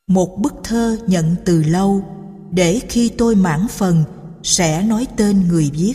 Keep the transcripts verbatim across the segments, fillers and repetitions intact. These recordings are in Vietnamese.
Một bức thơ nhận từ lâu, để khi tôi mãn phần sẽ nói tên người viết.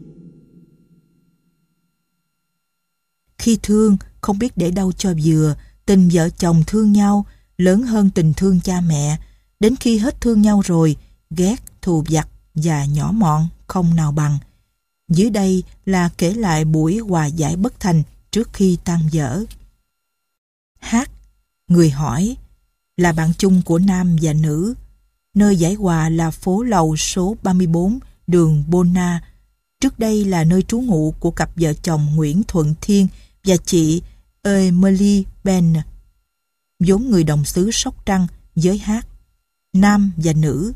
Khi thương không biết để đâu cho vừa, tình vợ chồng thương nhau lớn hơn tình thương cha mẹ. Đến khi hết thương nhau rồi, ghét, thù vặt và nhỏ mọn không nào bằng. Dưới đây là kể lại buổi hòa giải bất thành trước khi tan vỡ. Hát, người hỏi, là bạn chung của nam và nữ. Nơi giải hòa là phố lầu số ba mươi bốn, đường Bona. Trước đây là nơi trú ngụ của cặp vợ chồng Nguyễn Thuận Thiên và chị Emily Ben, vốn người đồng xứ Sóc Trăng với Hát. Nam và nữ.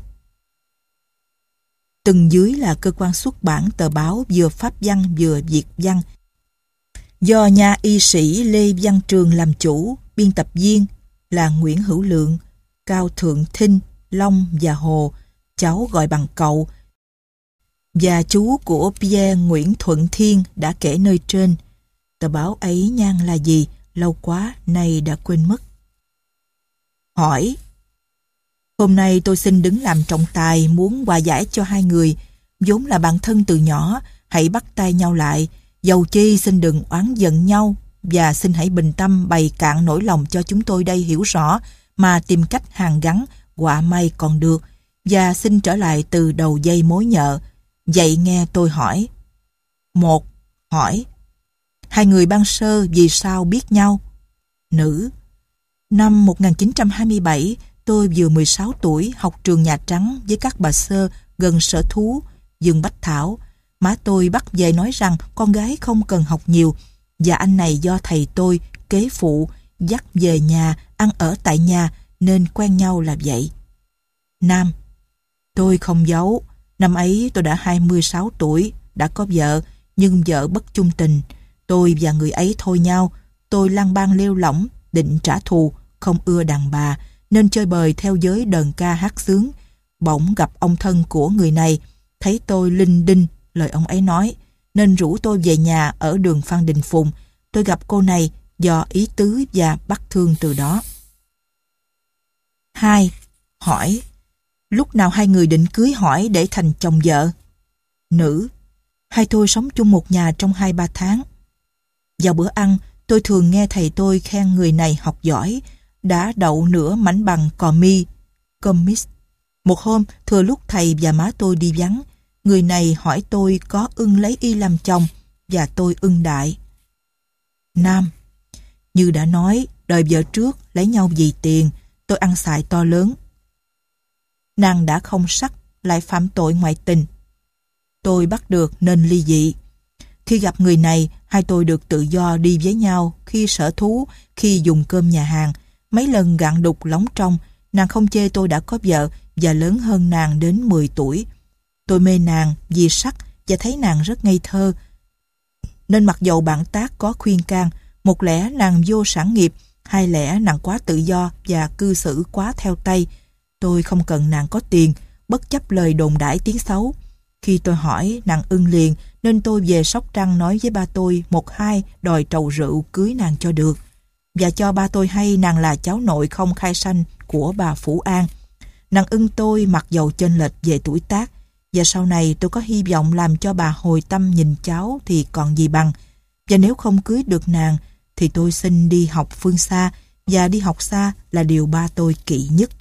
Tầng dưới là cơ quan xuất bản tờ báo vừa Pháp văn vừa Việt văn, do nhà y sĩ Lê Văn Trường làm chủ. Biên tập viên là Nguyễn Hữu Lượng, Cao Thượng Thinh, Long và Hồ, cháu gọi bằng cậu, và chú của Pierre Nguyễn Thuận Thiên đã kể nơi trên. Tờ báo ấy nhan là gì? Lâu quá, nay đã quên mất. Hỏi, hôm nay tôi xin đứng làm trọng tài, muốn hòa giải cho hai người, vốn là bạn thân từ nhỏ, hãy bắt tay nhau lại, dầu chi xin đừng oán giận nhau, và xin hãy bình tâm bày cạn nỗi lòng cho chúng tôi đây hiểu rõ, mà tìm cách hàn gắn, họa may còn được, và xin trở lại từ đầu dây mối nhợ. Vậy nghe tôi hỏi. Một, hỏi, hai người ban sơ vì sao biết nhau? Nữ, năm một nghìn chín trăm hai mươi bảy, tôi vừa mười sáu tuổi, học trường Nhà Trắng với các bà sơ gần sở thú, vườn Bách Thảo. Má tôi bắt về nói rằng con gái không cần học nhiều, và anh này do thầy tôi, kế phụ, dắt về nhà, ăn ở tại nhà, nên quen nhau là vậy. Nam, tôi không giấu, năm ấy tôi đã hai mươi sáu tuổi, đã có vợ, nhưng vợ bất chung tình. Tôi và người ấy thôi nhau, tôi lang bang lêu lỏng, định trả thù, không ưa đàn bà, nên chơi bời theo giới đờn ca hát xướng. Bỗng gặp ông thân của người này, thấy tôi linh đinh lời ông ấy nói, nên rủ tôi về nhà ở đường Phan Đình Phùng. Tôi gặp cô này do ý tứ và bắt thương từ đó. Hai, hỏi, lúc nào hai người định cưới hỏi để thành chồng vợ? Nữ, hai tôi sống chung một nhà trong hai ba tháng. Vào bữa ăn, tôi thường nghe thầy tôi khen người này học giỏi, đã đậu nửa mảnh bằng cò mi, comis. Một hôm, thừa lúc thầy và má tôi đi vắng, người này hỏi tôi có ưng lấy y làm chồng, và tôi ưng đại. Nam, như đã nói, đời vợ trước lấy nhau vì tiền, tôi ăn xài to lớn. Nàng đã không sắc, lại phạm tội ngoại tình. Tôi bắt được nên ly dị. Khi gặp người này, hai tôi được tự do đi với nhau, khi sở thú, khi dùng cơm nhà hàng. Mấy lần gạn đục lóng trong, nàng không chê tôi đã có vợ và lớn hơn nàng đến mười tuổi. Tôi mê nàng vì sắc và thấy nàng rất ngây thơ. Nên mặc dầu bạn tác có khuyên can, một lẽ nàng vô sản nghiệp, hai lẽ nàng quá tự do và cư xử quá theo tay. Tôi không cần nàng có tiền, bất chấp lời đồn đãi tiếng xấu. Khi tôi hỏi, nàng ưng liền, nên tôi về Sóc Trăng nói với ba tôi một hai đòi trầu rượu cưới nàng cho được, và cho ba tôi hay nàng là cháu nội không khai sanh của bà Phủ An. Nàng ưng tôi mặc dầu chênh lệch về tuổi tác, và sau này tôi có hy vọng làm cho bà hồi tâm nhìn cháu thì còn gì bằng. Và nếu không cưới được nàng thì tôi xin đi học phương xa, và đi học xa là điều ba tôi kỵ nhất.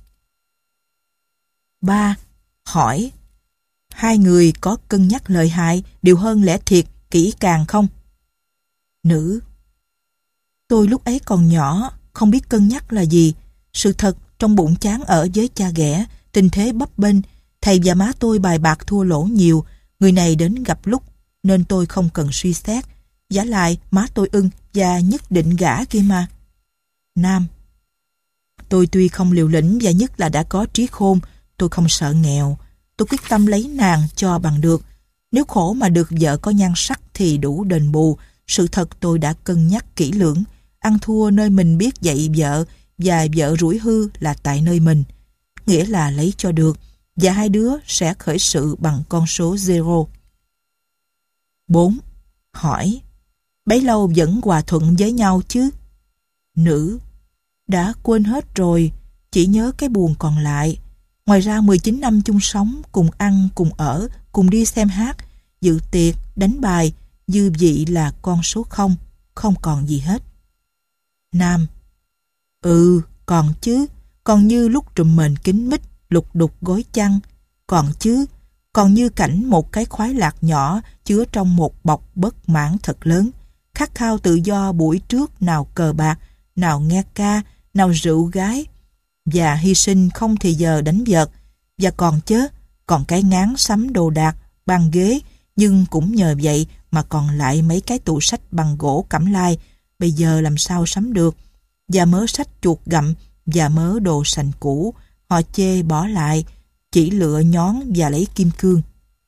Ba, hỏi, hai người có cân nhắc lợi hại, điều hơn lẽ thiệt, kỹ càng không? Nữ, tôi lúc ấy còn nhỏ, không biết cân nhắc là gì. Sự thật, trong bụng chán ở với cha ghẻ, tình thế bấp bênh, thầy và má tôi bài bạc thua lỗ nhiều, người này đến gặp lúc, nên tôi không cần suy xét. Vả lại, má tôi ưng và nhất định gả kia mà. Nam, tôi tuy không liều lĩnh và nhất là đã có trí khôn, tôi không sợ nghèo. Tôi quyết tâm lấy nàng cho bằng được. Nếu khổ mà được vợ có nhan sắc thì đủ đền bù. Sự thật tôi đã cân nhắc kỹ lưỡng. Ăn thua nơi mình biết dạy vợ, và vợ rủi hư là tại nơi mình. Nghĩa là lấy cho được, và hai đứa sẽ khởi sự bằng con số zero. Bốn, hỏi, bấy lâu vẫn hòa thuận với nhau chứ? Nữ, đã quên hết rồi. chỉ nhớ cái buồn còn lại. Ngoài ra mười chín năm chung sống, cùng ăn, cùng ở, cùng đi xem hát, dự tiệc, đánh bài, dư vị là con số không, không còn gì hết. Nam: Ừ, còn chứ, còn như lúc trùm mền kín mít, lục đục gối chăn, còn chứ, còn như cảnh một cái khoái lạc nhỏ chứa trong một bọc bất mãn thật lớn, khát khao tự do buổi trước nào cờ bạc, nào nghe ca, nào rượu gái, và hy sinh không thì giờ đánh vợt, và còn chớ, còn cái ngán sắm đồ đạc, bàn ghế, nhưng cũng nhờ vậy mà còn lại mấy cái tủ sách bằng gỗ cẩm lai, bây giờ làm sao sắm được, và mớ sách chuột gặm, và mớ đồ sành cũ, họ chê bỏ lại, chỉ lựa nhón và lấy kim cương.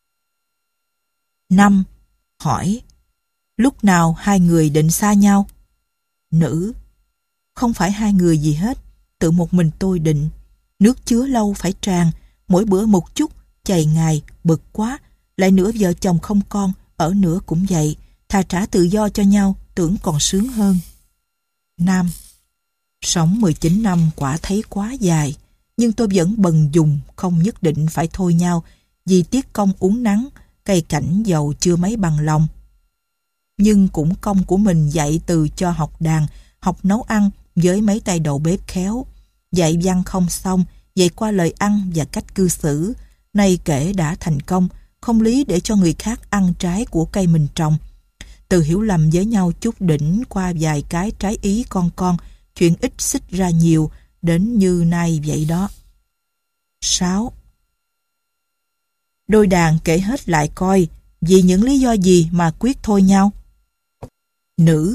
Năm. Hỏi: Lúc nào hai người định xa nhau? Nữ: Không phải hai người gì hết, tự một mình tôi định. Nước chứa lâu phải tràn, mỗi bữa một chút, chày ngày, bực quá. Lại nữa vợ chồng không con, ở nữa cũng vậy, thà trả tự do cho nhau, tưởng còn sướng hơn. Nam: Sống mười chín năm quả thấy quá dài, nhưng tôi vẫn bần dùng, không nhất định phải thôi nhau, vì tiếc công uống nắng, cây cảnh giàu chưa mấy bằng lòng. Nhưng cũng công của mình dạy từ cho học đàn, học nấu ăn với mấy tay đầu bếp khéo. Dạy văn không xong, dạy qua lời ăn và cách cư xử. Nay kể đã thành công, không lý để cho người khác ăn trái của cây mình trồng. Từ hiểu lầm với nhau chút đỉnh qua vài cái trái ý con con, chuyện ít xích ra nhiều, đến như nay vậy đó. Sáu. Đôi đàn kể hết lại coi, vì những lý do gì mà quyết thôi nhau? Nữ: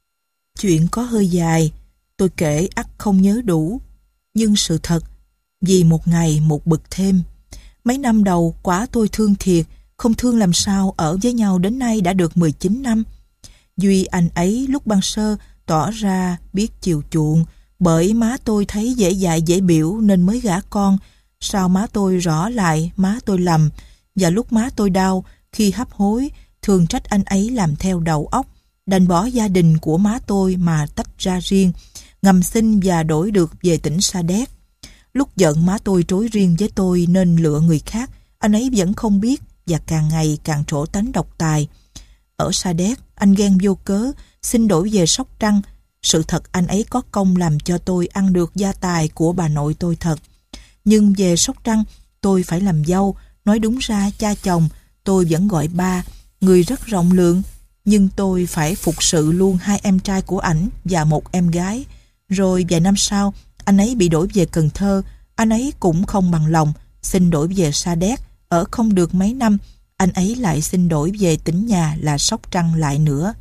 Chuyện có hơi dài, tôi kể ắt không nhớ đủ, nhưng sự thật, vì một ngày một bực thêm. Mấy năm đầu quả tôi thương thiệt, không thương làm sao ở với nhau đến nay đã được mười chín năm. Duy anh ấy lúc ban sơ tỏ ra biết chiều chuộng, bởi má tôi thấy dễ dạy dễ biểu nên mới gả con. Sao má tôi rõ lại má tôi lầm, và lúc má tôi đau, khi hấp hối, thường trách anh ấy làm theo đầu óc, đành bỏ gia đình của má tôi mà tách ra riêng, ngầm xin và đổi được về tỉnh Sa Đéc. Lúc giận má tôi trối riêng với tôi nên lựa người khác, anh ấy vẫn không biết và càng ngày càng trổ tánh độc tài. Ở Sa Đéc, anh ghen vô cớ, xin đổi về Sóc Trăng. Sự thật anh ấy có công làm cho tôi ăn được gia tài của bà nội tôi thật. Nhưng về Sóc Trăng, tôi phải làm dâu, nói đúng ra cha chồng, tôi vẫn gọi ba, người rất rộng lượng. Nhưng tôi phải phục sự luôn hai em trai của ảnh và một em gái. Rồi vài năm sau, anh ấy bị đổi về Cần Thơ, anh ấy cũng không bằng lòng, xin đổi về Sa Đéc, ở không được mấy năm, anh ấy lại xin đổi về tỉnh nhà là Sóc Trăng lại nữa.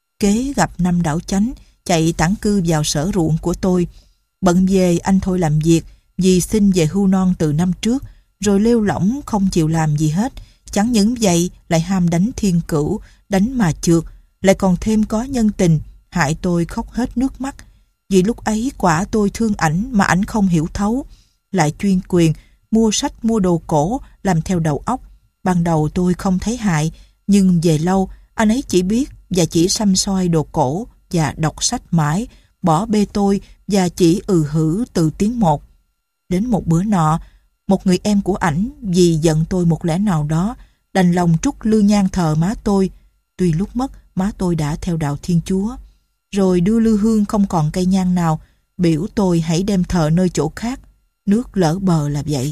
Kế gặp năm đảo chánh, chạy tản cư vào sở ruộng của tôi. Bận về anh thôi làm việc, vì xin về hưu non từ năm trước, rồi lêu lỏng không chịu làm gì hết. Chẳng những vậy lại ham đánh thiên cửu, đánh mà trượt, lại còn thêm có nhân tình, hại tôi khóc hết nước mắt. Vì lúc ấy quả tôi thương ảnh mà ảnh không hiểu thấu, lại chuyên quyền, mua sách mua đồ cổ, làm theo đầu óc. Ban đầu tôi không thấy hại, nhưng về lâu, anh ấy chỉ biết và chỉ săm soi đồ cổ và đọc sách mãi, bỏ bê tôi và chỉ ừ hử từ tiếng một. Đến một bữa nọ, một người em của ảnh vì giận tôi một lẽ nào đó, đành lòng trút lư nhang thờ má tôi. Tuy lúc mất, má tôi đã theo đạo Thiên Chúa. Rồi đưa lư hương không còn cây nhang nào, biểu tôi hãy đem thờ nơi chỗ khác. Nước lỡ bờ là vậy.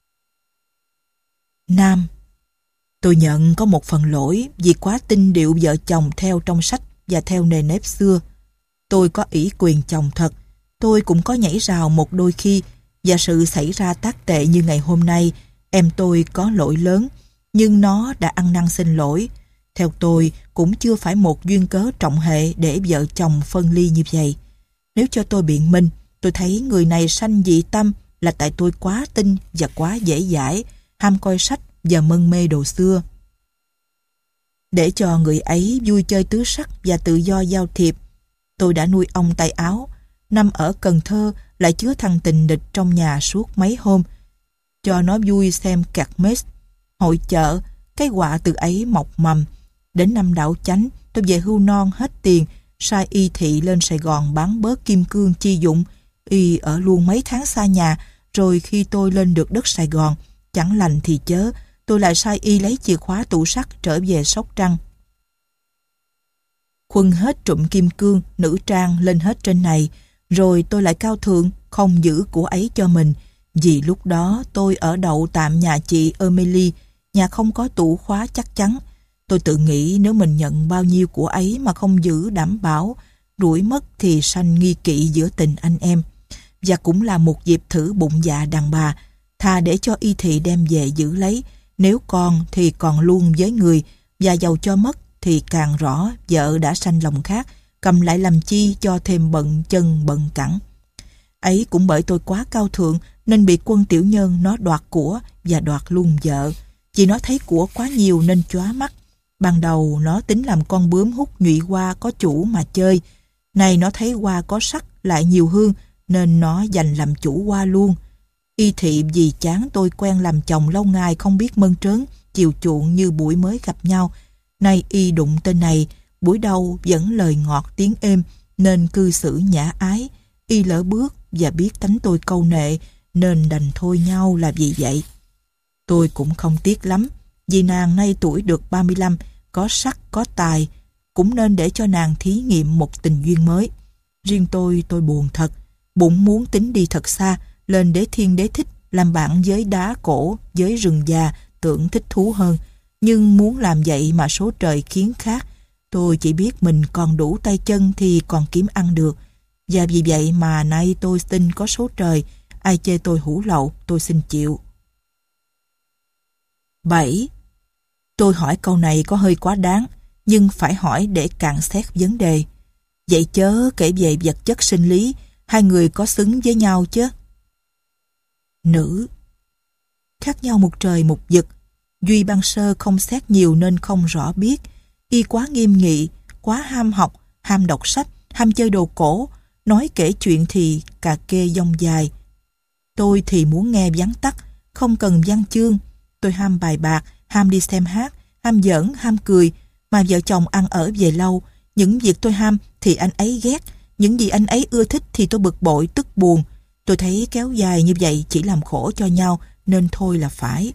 Nam: Tôi nhận có một phần lỗi vì quá tin điệu vợ chồng theo trong sách và theo nề nếp xưa. Tôi có ủy quyền chồng thật, tôi cũng có nhảy rào một đôi khi, và sự xảy ra tác tệ như ngày hôm nay, em tôi có lỗi lớn, nhưng nó đã ăn năn xin lỗi. Theo tôi, cũng chưa phải một duyên cớ trọng hệ để vợ chồng phân ly như vậy. Nếu cho tôi biện minh, tôi thấy người này sanh dị tâm là tại tôi quá tin và quá dễ dãi, ham coi sách và mân mê đồ xưa. Để cho người ấy vui chơi tứ sắc và tự do giao thiệp, tôi đã nuôi ong tay áo. Năm ở Cần Thơ lại chứa thằng tình địch trong nhà suốt mấy hôm, cho nó vui xem kermesse, hội chợ. Cái họa từ ấy mọc mầm. Đến năm đảo chánh, tôi về hưu non hết tiền, sai y thị lên Sài Gòn bán bớt kim cương chi dụng, Y ở luôn mấy tháng xa nhà, rồi khi tôi lên được đất Sài Gòn, chẳng lành thì chớ, tôi lại sai Y lấy chìa khóa tủ sắt trở về Sóc Trăng. Khuân hết trụm kim cương, nữ trang lên hết trên này, rồi tôi lại cao thượng không giữ của ấy cho mình, vì lúc đó tôi ở đậu tạm nhà chị Emily, nhà không có tủ khóa chắc chắn. Tôi tự nghĩ nếu mình nhận bao nhiêu của ấy mà không giữ đảm bảo, đuổi mất thì sanh nghi kỵ giữa tình anh em. Và cũng là một dịp thử bụng dạ đàn bà, thà để cho Y Thị đem về giữ lấy, nếu còn thì còn luôn với người, và dầu cho mất thì càng rõ vợ đã sanh lòng khác, cầm lại làm chi cho thêm bận chân bận cẳng. Ấy cũng bởi tôi quá cao thượng nên bị Quân tiểu nhân nó đoạt của và đoạt luôn vợ. Vì nó thấy của quá nhiều nên chóa mắt. Ban đầu nó tính làm con bướm hút nhụy hoa có chủ mà chơi. Này nó thấy hoa có sắc lại nhiều hương nên nó giành làm chủ hoa luôn. Y Thị vì chán tôi quen làm chồng lâu ngày không biết mơn trớn, chiều chuộng như buổi mới gặp nhau. Nay Y đụng tên này, buổi đầu vẫn lời ngọt tiếng êm nên cư xử nhã ái. Y lỡ bước và biết tánh tôi câu nệ nên đành thôi nhau là vì vậy. Tôi cũng không tiếc lắm, vì nàng nay tuổi được ba mươi lăm, có sắc có tài, cũng nên để cho nàng thí nghiệm một tình duyên mới. Riêng tôi, tôi buồn thật, bụng muốn tính đi thật xa, lên đế thiên đế thích, làm bạn với đá cổ, với rừng già, tưởng thích thú hơn. Nhưng muốn làm vậy mà số trời khiến khác, tôi chỉ biết mình còn đủ tay chân thì còn kiếm ăn được. Và vì vậy mà nay tôi tin có số trời, ai chê tôi hủ lậu, tôi xin chịu. bảy. Tôi hỏi câu này có hơi quá đáng, nhưng phải hỏi để cạn xét vấn đề. Vậy chớ kể về vật chất sinh lý, hai người có xứng với nhau chứ? Nữ. Khác nhau một trời một vực. Duy ban sơ không xét nhiều nên không rõ biết. Y quá nghiêm nghị, quá ham học, ham đọc sách, ham chơi đồ cổ, nói kể chuyện thì cà kê dông dài. Tôi thì muốn nghe vắn tắt, không cần văn chương. Tôi ham bài bạc, ham đi xem hát, ham giỡn, ham cười, mà vợ chồng ăn ở về lâu. Những việc tôi ham thì anh ấy ghét, những gì anh ấy ưa thích thì tôi bực bội, tức buồn. Tôi thấy kéo dài như vậy chỉ làm khổ cho nhau, nên thôi là phải.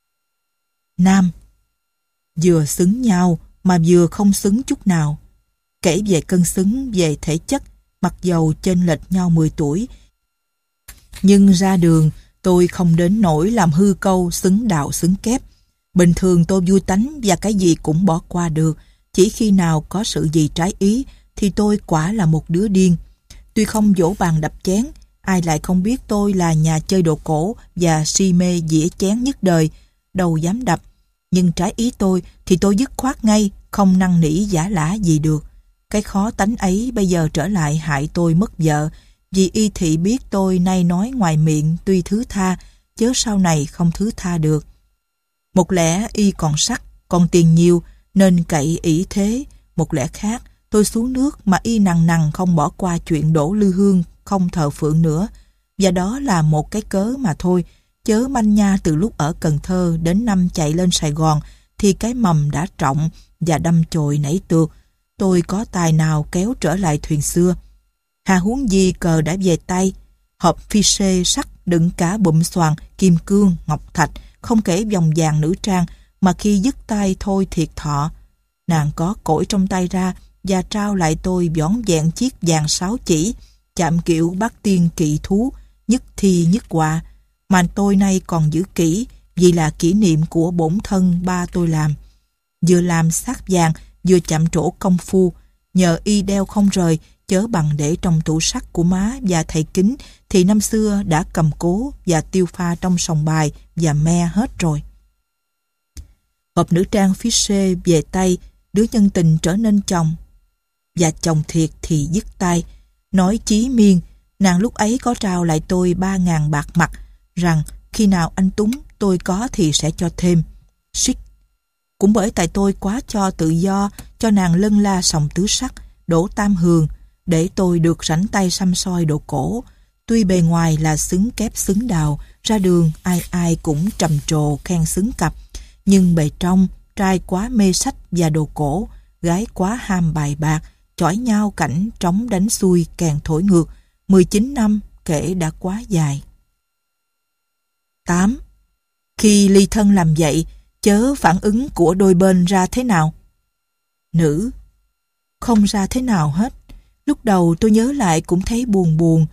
Nam. Vừa xứng nhau mà vừa không xứng chút nào. Kể về cân xứng về thể chất, mặc dầu chênh lệch nhau mười tuổi, nhưng ra đường tôi không đến nỗi làm hư câu xứng đạo xứng kép. Bình thường tôi vui tánh và cái gì cũng bỏ qua được. Chỉ khi nào có sự gì trái ý thì tôi quả là một đứa điên. Tuy không vỗ bàn đập chén, ai lại không biết tôi là nhà chơi đồ cổ và si mê dĩa chén nhất đời, đâu dám đập. Nhưng trái ý tôi thì tôi dứt khoát ngay, không năn nỉ giả lả gì được. Cái khó tánh ấy bây giờ trở lại hại tôi mất vợ, vì Y Thị biết tôi nay nói ngoài miệng tuy thứ tha, chớ sau này không thứ tha được. Một lẽ Y còn sắc, còn tiền nhiều, nên cậy ỷ thế. Một lẽ khác, tôi xuống nước mà Y nằng nằng không bỏ qua chuyện đổ lư hương, không thờ phượng nữa. Và đó là một cái cớ mà thôi, chớ manh nha từ lúc ở Cần Thơ đến năm chạy lên Sài Gòn, thì cái mầm đã trọng và đâm chồi nảy tược. Tôi có tài nào kéo trở lại thuyền xưa. Hà huống gì cờ đã về tay, hộp phi xê sắt đựng cả bụm xoàn, kim cương, ngọc thạch, không kể vòng vàng nữ trang, mà khi dứt tay thôi thiệt thọ. Nàng có cổi trong tay ra và trao lại tôi vỏn vẹn chiếc vàng sáu chỉ, chạm kiểu bát tiên kỵ thú, nhất thi nhất họa, mà tôi nay còn giữ kỹ vì là kỷ niệm của bổn thân ba tôi làm. Vừa làm sát vàng, vừa chạm trổ công phu, nhờ Y đeo không rời, chớ bằng để trong tủ sắt của má và thầy Kính thì năm xưa đã cầm cố và tiêu pha trong sòng bài và me hết rồi. Hộp nữ trang phía xê về tay, đứa nhân tình trở nên chồng. Và chồng thiệt thì dứt tay. Nói chí miên, nàng lúc ấy có trao lại tôi ba ngàn bạc mặt, rằng khi nào anh túng tôi có thì sẽ cho thêm. Xích. Cũng bởi tại tôi quá cho tự do, cho nàng lân la sòng tứ sắc, đổ tam hường, để tôi được rảnh tay xăm soi đồ cổ. Tuy bề ngoài là xứng kép xứng đào, ra đường ai ai cũng trầm trồ khen xứng cặp, nhưng bề trong trai quá mê sách và đồ cổ, gái quá ham bài bạc, chỏi nhau cảnh trống đánh xuôi càng thổi ngược. Mười chín năm kể đã quá dài. tám. Khi ly thân làm vậy, chớ phản ứng của đôi bên ra thế nào? Nữ: Không ra thế nào hết. Lúc đầu tôi nhớ lại cũng thấy buồn buồn.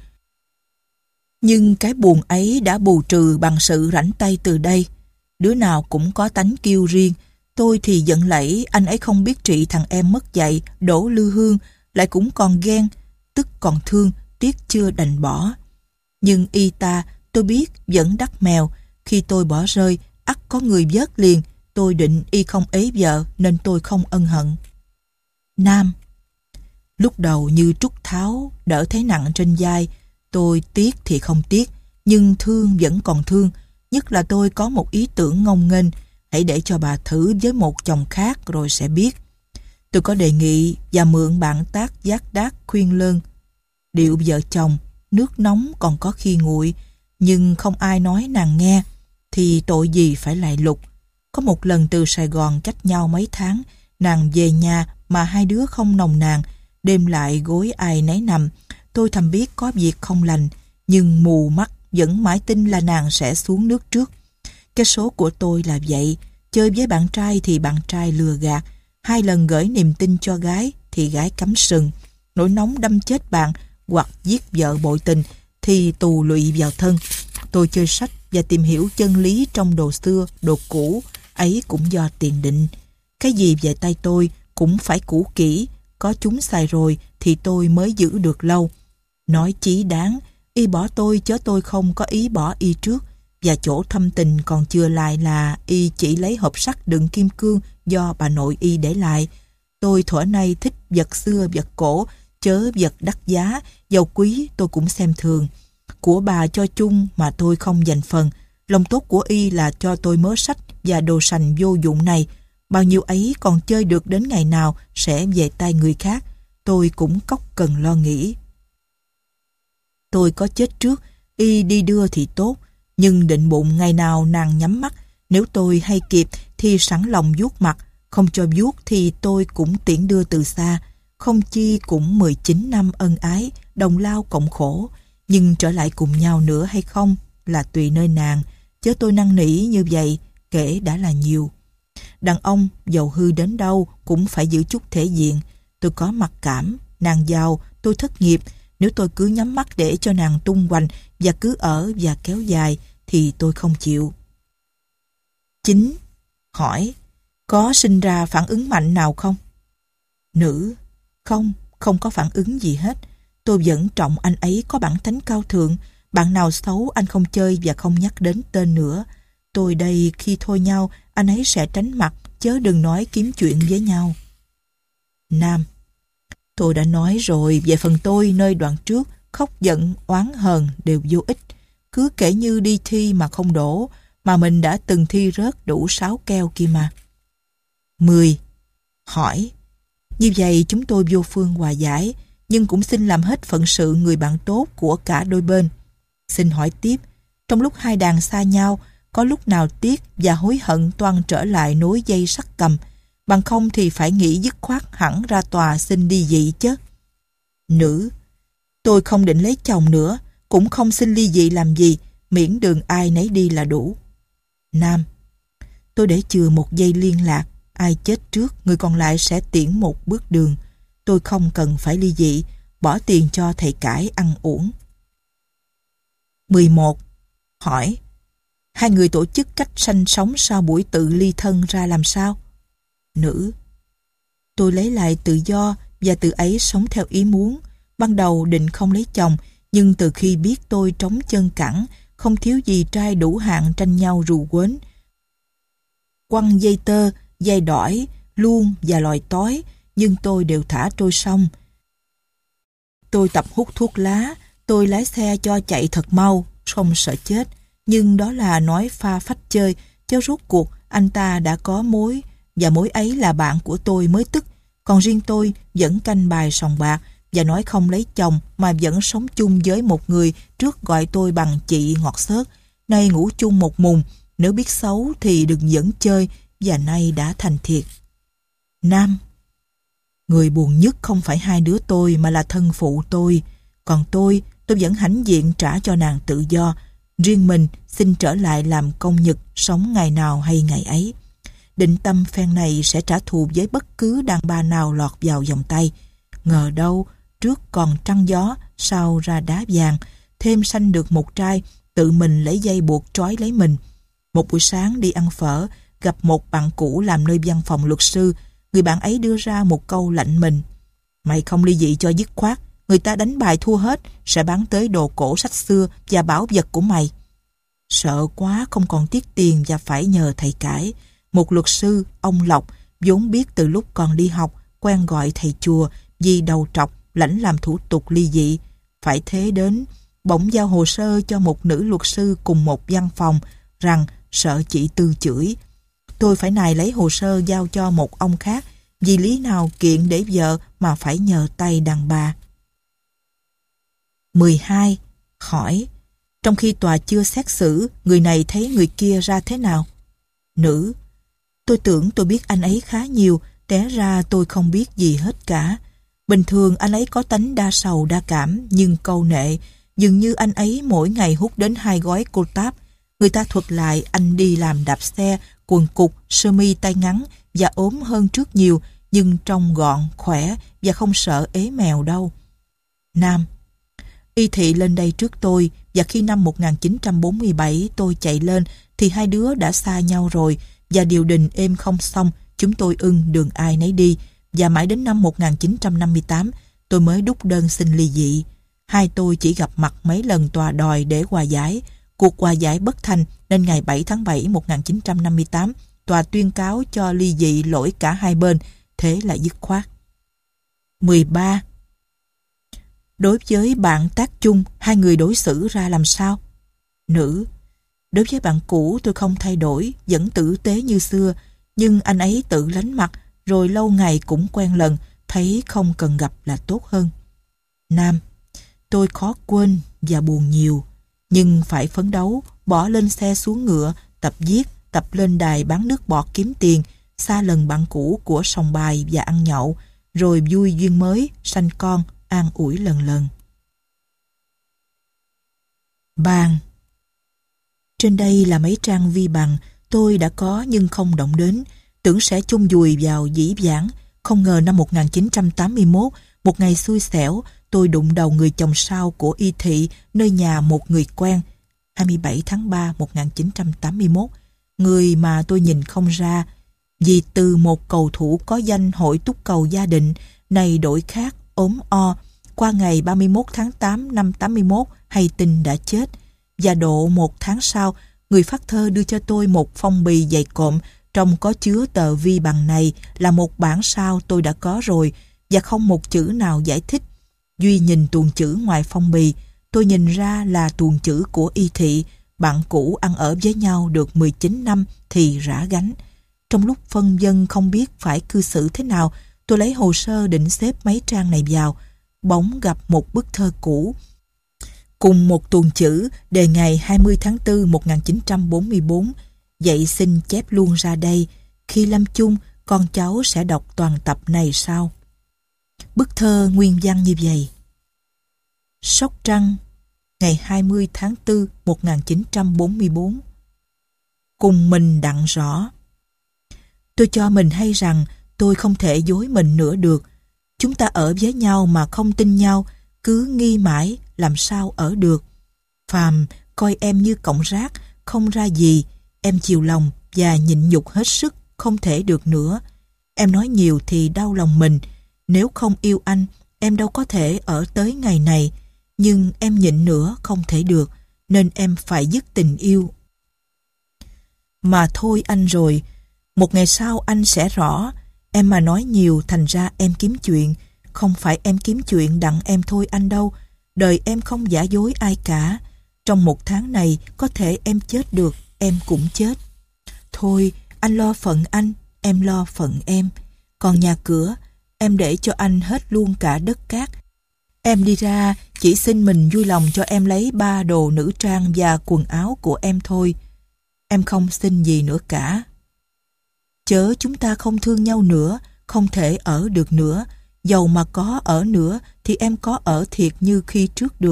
Nhưng cái buồn ấy đã bù trừ bằng sự rảnh tay từ đây. Đứa nào cũng có tánh kiêu riêng. Tôi thì giận lẫy, anh ấy không biết trị thằng em mất dạy, đổ lư hương, lại cũng còn ghen, tức còn thương, tiếc chưa đành bỏ. Nhưng y ta, tôi biết, vẫn đắc mèo. Khi tôi bỏ rơi, ắt có người vớt liền. Tôi định y không ế vợ, nên tôi không ân hận. Nam: Lúc đầu như trút tháo, đỡ thấy nặng trên vai. Tôi tiếc thì không tiếc, nhưng thương vẫn còn thương. Nhất là tôi có một ý tưởng ngông nghênh. Hãy để cho bà thử với một chồng khác rồi sẽ biết. Tôi có đề nghị và mượn bạn tác giác đác khuyên lơn. Điệu vợ chồng, nước nóng còn có khi nguội, nhưng không ai nói nàng nghe, thì tội gì phải lại lục. Có một lần từ Sài Gòn cách nhau mấy tháng, nàng về nhà mà hai đứa không nồng nàn, đêm lại gối ai nấy nằm. Tôi thầm biết có việc không lành, nhưng mù mắt vẫn mãi tin là nàng sẽ xuống nước trước. Cái số của tôi là vậy, chơi với bạn trai thì bạn trai lừa gạt, hai lần gửi niềm tin cho gái thì gái cắm sừng, nỗi nóng đâm chết bạn hoặc giết vợ bội tình thì tù lụy vào thân. Tôi chơi sách và tìm hiểu chân lý trong đồ xưa, đồ cũ, ấy cũng do tiền định. Cái gì về tay tôi cũng phải cũ kỹ, có chúng xài rồi thì tôi mới giữ được lâu. Nói chí đáng, y bỏ tôi chớ tôi không có ý bỏ y trước, và chỗ thâm tình còn chưa lại là y chỉ lấy hộp sắt đựng kim cương do bà nội y để lại. Tôi thuở nay thích vật xưa vật cổ, chớ vật đắt giá, dầu quý tôi cũng xem thường. Của bà cho chung mà tôi không dành phần. Lòng tốt của y là cho tôi mớ sách và đồ sành vô dụng này. Bao nhiêu ấy còn chơi được đến ngày nào sẽ về tay người khác. Tôi cũng cóc cần lo nghĩ. Tôi có chết trước, y đi đưa thì tốt, nhưng định bụng ngày nào nàng nhắm mắt, nếu tôi hay kịp thì sẵn lòng vuốt mặt, không cho vuốt thì tôi cũng tiễn đưa từ xa. Không chi cũng mười chín năm ân ái, đồng lao cộng khổ, nhưng trở lại cùng nhau nữa hay không là tùy nơi nàng, chớ tôi năn nỉ như vậy kể đã là nhiều. Đàn ông giàu hư đến đâu cũng phải giữ chút thể diện. Tôi có mặc cảm, nàng giàu, tôi thất nghiệp. Nếu tôi cứ nhắm mắt để cho nàng tung hoành và cứ ở và kéo dài thì tôi không chịu. Chín. Hỏi: Có sinh ra phản ứng mạnh nào không? Nữ: Không, không có phản ứng gì hết. Tôi vẫn trọng anh ấy có bản tánh cao thượng. Bạn nào xấu anh không chơi và không nhắc đến tên nữa. Tôi đây khi thôi nhau, anh ấy sẽ tránh mặt, chớ đừng nói kiếm chuyện với nhau. Nam: Tôi đã nói rồi, về phần tôi nơi đoạn trước, khóc giận, oán hờn đều vô ích. Cứ kể như đi thi mà không đổ, mà mình đã từng thi rớt đủ sáu keo kia mà. Mười. Hỏi: Như vậy chúng tôi vô phương hòa giải, nhưng cũng xin làm hết phận sự người bạn tốt của cả đôi bên. Xin hỏi tiếp, trong lúc hai đàn xa nhau, có lúc nào tiếc và hối hận toan trở lại nối dây sắt cầm, bằng không thì phải nghĩ dứt khoát hẳn ra tòa xin đi dị chứ? Nữ: Tôi không định lấy chồng nữa, cũng không xin ly dị làm gì, miễn đường ai nấy đi là đủ. Nam: Tôi để chừa một dây liên lạc, ai chết trước người còn lại sẽ tiễn một bước đường. Tôi không cần phải ly dị, bỏ tiền cho thầy cải ăn uổng. Mười một. Hỏi: Hai người tổ chức cách sanh sống sau buổi tự ly thân ra làm sao? Nữ: Tôi lấy lại tự do và từ ấy sống theo ý muốn. Ban đầu định không lấy chồng, nhưng từ khi biết tôi trống chân cẳng, không thiếu gì trai đủ hạng tranh nhau rù quến. Quăng dây tơ, dây đỏi, luông và lòi tói, nhưng tôi đều thả trôi sông. Tôi tập hút thuốc lá, tôi lái xe cho chạy thật mau, không sợ chết. Nhưng đó là nói pha phách chơi, chứ rốt cuộc anh ta đã có mối, và mối ấy là bạn của tôi mới tức. Còn riêng tôi vẫn canh bài sòng bạc và nói không lấy chồng mà vẫn sống chung với một người trước gọi tôi bằng chị ngọt xớt, nay ngủ chung một mùng, nếu biết xấu thì đừng dẫn chơi, và nay đã thành thiệt. Nam: Người buồn nhất không phải hai đứa tôi mà là thân phụ tôi. Còn tôi, tôi vẫn hãnh diện trả cho nàng tự do. Riêng mình xin trở lại làm công nhật, sống ngày nào hay ngày ấy. Định tâm phen này sẽ trả thù với bất cứ đàn bà nào lọt vào vòng tay. Ngờ đâu, trước còn trăng gió, sau ra đá vàng, thêm sanh được một trai, tự mình lấy dây buộc trói lấy mình. Một buổi sáng đi ăn phở, gặp một bạn cũ làm nơi văn phòng luật sư. Người bạn ấy đưa ra một câu lạnh mình: mày không ly dị cho dứt khoát, người ta đánh bài thua hết, sẽ bán tới đồ cổ sách xưa và bảo vật của mày. Sợ quá không còn tiếc tiền và phải nhờ thầy cãi. Một luật sư, ông Lộc, vốn biết từ lúc còn đi học, quen gọi thầy chùa vì đầu trọc, lãnh làm thủ tục ly dị. Phải thế đến, bỗng giao hồ sơ cho một nữ luật sư cùng một văn phòng, rằng sợ chị Tư chửi. Tôi phải nài lấy hồ sơ giao cho một ông khác, vì lý nào kiện để vợ mà phải nhờ tay đàn bà. mười hai. Hỏi: trong khi tòa chưa xét xử, người này thấy người kia ra thế nào? Nữ: tôi tưởng tôi biết anh ấy khá nhiều, té ra tôi không biết gì hết cả. Bình thường anh ấy có tánh đa sầu đa cảm, nhưng câu nệ. Dường như anh ấy mỗi ngày hút đến hai gói cô táp. Người ta thuật lại anh đi làm đạp xe, quần cụt, sơ mi tay ngắn và ốm hơn trước nhiều, nhưng trông gọn, khỏe và không sợ ế mèo đâu. Nam: Y Thị lên đây trước tôi, và khi năm một nghìn chín trăm bốn mươi bảy tôi chạy lên thì hai đứa đã xa nhau rồi, và điều đình êm không xong, chúng tôi ưng đường ai nấy đi, và mãi đến năm một nghìn chín trăm năm mươi tám tôi mới đúc đơn xin ly dị. Hai tôi chỉ gặp mặt mấy lần tòa đòi để hòa giải. Cuộc hòa giải bất thành nên ngày bảy tháng bảy một nghìn chín trăm năm mươi tám tòa tuyên cáo cho ly dị lỗi cả hai bên, thế là dứt khoát. mười ba. Đối với bạn tác chung, hai người đối xử ra làm sao? Nữ: đối với bạn cũ tôi không thay đổi, vẫn tử tế như xưa, nhưng anh ấy tự lánh mặt, rồi lâu ngày cũng quen lần, thấy không cần gặp là tốt hơn. Nam: tôi khó quên và buồn nhiều, nhưng phải phấn đấu, bỏ lên xe xuống ngựa, tập viết, tập lên đài bán nước bọt kiếm tiền, xa lần bạn cũ của sòng bài và ăn nhậu, rồi vui duyên mới, sanh con, an ủi lần lần. Bàn. Trên đây là mấy trang vi bằng tôi đã có nhưng không động đến, tưởng sẽ chôn vùi vào dĩ vãng. Không ngờ năm một nghìn chín trăm tám mươi mốt, một ngày xui xẻo, tôi đụng đầu người chồng sau của Y Thị nơi nhà một người quen. hai mươi bảy tháng ba một nghìn chín trăm tám mươi mốt, người mà tôi nhìn không ra, vì từ một cầu thủ có danh hội túc cầu gia định, này đổi khác, ốm o, qua ngày ba mươi mốt tháng tám năm tám mươi mốt hay tin đã chết. Và độ một tháng sau, người phát thơ đưa cho tôi một phong bì dày cộm, trong có chứa tờ vi bằng này là một bản sao tôi đã có rồi, và không một chữ nào giải thích. Duy nhìn tuồng chữ ngoài phong bì, tôi nhìn ra là tuồng chữ của Y Thị, bạn cũ ăn ở với nhau được mười chín năm thì rã gánh. Trong lúc phân vân không biết phải cư xử thế nào, tôi lấy hồ sơ định xếp mấy trang này vào, bỗng gặp một bức thơ cũ cùng một tuồng chữ đề ngày hai mươi tháng tư một nghìn chín trăm bốn mươi bốn. Vậy xin chép luôn ra đây, khi lâm chung con cháu sẽ đọc toàn tập này sau. Bức thơ nguyên văn như vậy: Sóc Trăng, ngày hai mươi tháng tư một nghìn chín trăm bốn mươi bốn. Cùng mình đặng rõ. Tôi cho mình hay rằng tôi không thể dối mình nữa được. Chúng ta ở với nhau mà không tin nhau, cứ nghi mãi làm sao ở được. Phàm coi em như cọng rác, không ra gì, em chiều lòng và nhịn nhục hết sức, không thể được nữa. Em nói nhiều thì đau lòng mình, nếu không yêu anh, em đâu có thể ở tới ngày này. Nhưng em nhịn nữa không thể được, nên em phải dứt tình yêu. Mà thôi anh rồi, một ngày sau anh sẽ rõ. Em mà nói nhiều thành ra em kiếm chuyện. Không phải em kiếm chuyện đặng em thôi anh đâu. Đời em không giả dối ai cả. Trong một tháng này có thể em chết được, em cũng chết. Thôi anh lo phận anh, em lo phận em. Còn nhà cửa, em để cho anh hết luôn cả đất cát. Em đi ra chỉ xin mình vui lòng cho em lấy ba đồ nữ trang và quần áo của em thôi. Em không xin gì nữa cả. Chớ chúng ta không thương nhau nữa, không thể ở được nữa. Dầu mà có ở nữa thì em có ở thiệt như khi trước được.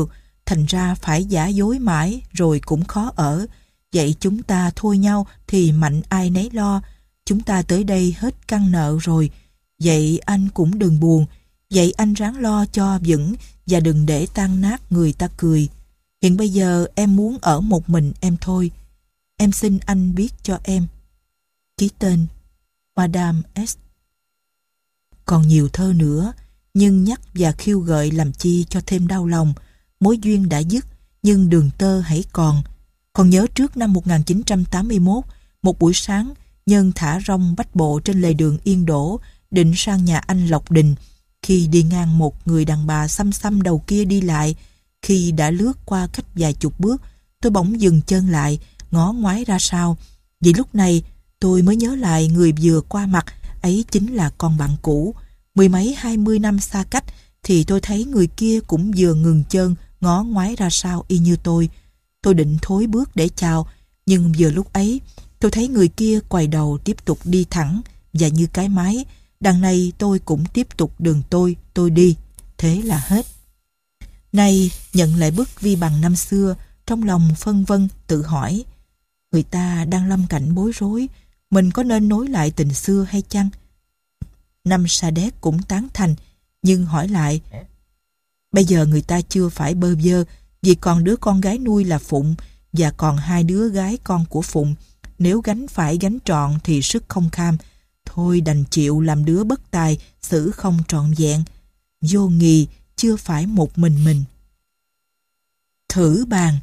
thành ra phải giả dối mãi rồi cũng khó ở. Vậy chúng ta thôi nhau thì mạnh ai nấy lo. Chúng ta tới đây hết căn nợ rồi. Vậy anh cũng đừng buồn. Vậy anh ráng lo cho vững và đừng để tan nát người ta cười. Hiện bây giờ em muốn ở một mình em thôi. Em xin anh viết cho em. Ký tên Madame S. Còn nhiều thơ nữa, nhưng nhắc và khiêu gợi làm chi cho thêm đau lòng. Mối duyên đã dứt, nhưng đường tơ hãy còn. Còn nhớ trước năm một nghìn chín trăm tám mươi mốt, một buổi sáng, Nhân thả rong bách bộ trên lề đường Yên Đỗ, định sang nhà anh Lộc Đình. Khi đi ngang một người đàn bà xăm xăm đầu kia đi lại, khi đã lướt qua cách vài chục bước, tôi bỗng dừng chân lại, ngó ngoái ra sau. Vì lúc này, tôi mới nhớ lại người vừa qua mặt, ấy chính là con bạn cũ. Mười mấy hai mươi năm xa cách, thì tôi thấy người kia cũng vừa ngừng chân, ngó ngoái ra sau y như tôi. Tôi định thối bước để chào, nhưng vừa lúc ấy, tôi thấy người kia quay đầu tiếp tục đi thẳng, và như cái máy, đằng này tôi cũng tiếp tục đường tôi, tôi đi. Thế là hết. Nay, nhận lại bức vi bằng năm xưa, trong lòng phân vân, tự hỏi. Người ta đang lâm cảnh bối rối, mình có nên nối lại tình xưa hay chăng? Năm Sa Đéc cũng tán thành, nhưng hỏi lại. Bây giờ người ta chưa phải bơ vơ, vì còn đứa con gái nuôi là Phụng, và còn hai đứa gái con của Phụng. Nếu gánh phải gánh trọn thì sức không kham. Thôi đành chịu làm đứa bất tài, xử không trọn vẹn. Vô nghì, chưa phải một mình mình. Thử bàn.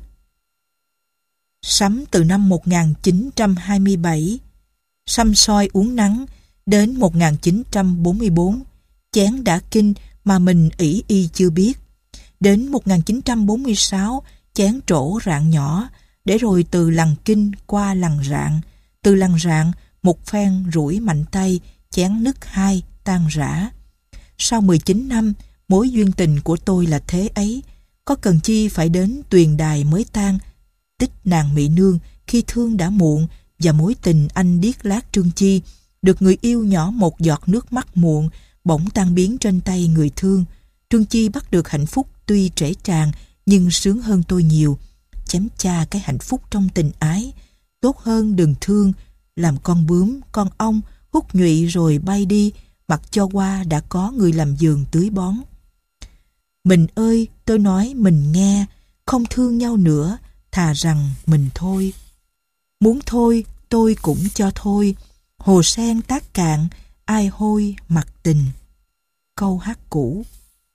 Sắm từ năm một nghìn chín trăm hai mươi bảy, Săm soi uống nắng, đến một nghìn chín trăm bốn mươi bốn, chén đã kinh mà mình ỷ y chưa biết. Đến một nghìn chín trăm bốn mươi sáu, chén trổ rạng nhỏ, để rồi từ lằn kinh qua lằn rạng. Từ lằn rạng, một phen rủi mạnh tay, chén nứt hai, tan rã. Sau mười chín năm, mối duyên tình của tôi là thế ấy. Có cần chi phải đến tuyền đài mới tan. Tích nàng Mỹ Nương khi thương đã muộn, và mối tình anh điếc lát Trương Chi, được người yêu nhỏ một giọt nước mắt muộn, bỗng tan biến trên tay người thương. Trương Chi bắt được hạnh phúc tuy trễ tràn, nhưng sướng hơn tôi nhiều. Chém cha cái hạnh phúc trong tình ái. Tốt hơn đừng thương, làm con bướm, con ong, hút nhụy rồi bay đi, mặc cho qua đã có người làm giường tưới bón. Mình ơi, tôi nói mình nghe, không thương nhau nữa, thà rằng mình thôi. Muốn thôi, tôi cũng cho thôi, hồ sen tác cạn, ai hôi mặc tình. Câu hát cũ.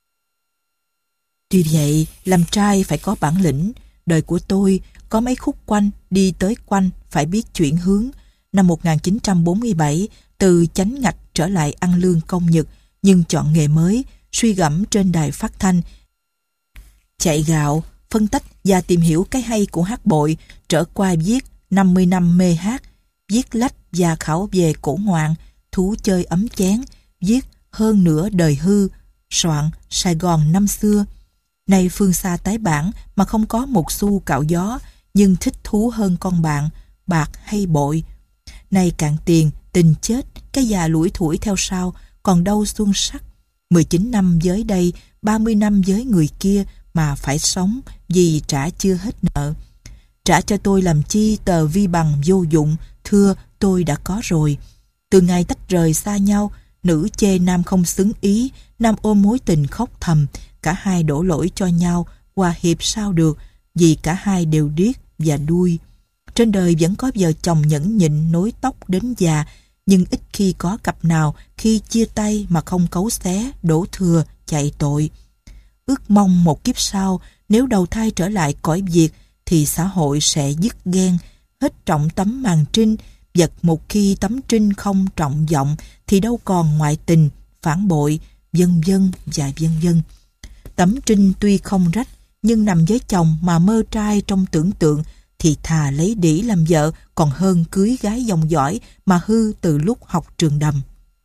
Tuy vậy, làm trai phải có bản lĩnh. Đời của tôi có mấy khúc quanh, đi tới quanh, phải biết chuyển hướng. Năm một nghìn chín trăm bốn mươi bảy, từ chánh ngạch trở lại ăn lương công nhật, nhưng chọn nghề mới, suy gẫm trên đài phát thanh. Chạy gạo, phân tách và tìm hiểu cái hay của hát bội, trở qua viết năm mươi năm mê hát, viết lách và khảo về cổ ngoạn, thú chơi ấm chén, viết hơn nửa đời hư, soạn Sài Gòn năm xưa. Nay phương xa tái bản mà không có một xu cạo gió, nhưng thích thú hơn con bạn, bạc hay bội. Nay cạn tiền, tình chết, cái già lủi thủi theo sau, còn đâu xuân sắc. mười chín năm với đây, ba mươi năm với người kia mà phải sống vì trả chưa hết nợ. Trả cho tôi làm chi tờ vi bằng vô dụng, thưa tôi đã có rồi. Từ ngày tách rời xa nhau, nữ chê nam không xứng ý, nam ôm mối tình khóc thầm, cả hai đổ lỗi cho nhau, hòa hiệp sao được, vì cả hai đều điếc và đuôi. Trên đời vẫn có vợ chồng nhẫn nhịn nối tóc đến già, nhưng ít khi có cặp nào khi chia tay mà không cấu xé, đổ thừa, chạy tội. Ước mong một kiếp sau, nếu đầu thai trở lại cõi Việt, thì xã hội sẽ dứt ghen, hết trọng tấm màn trinh, vật một khi tấm trinh không trọng vọng, thì đâu còn ngoại tình, phản bội, vân vân và vân vân. Tấm trinh tuy không rách, nhưng nằm với chồng mà mơ trai trong tưởng tượng, thì thà lấy đĩ làm vợ còn hơn cưới gái dòng dõi mà hư từ lúc học trường đầm.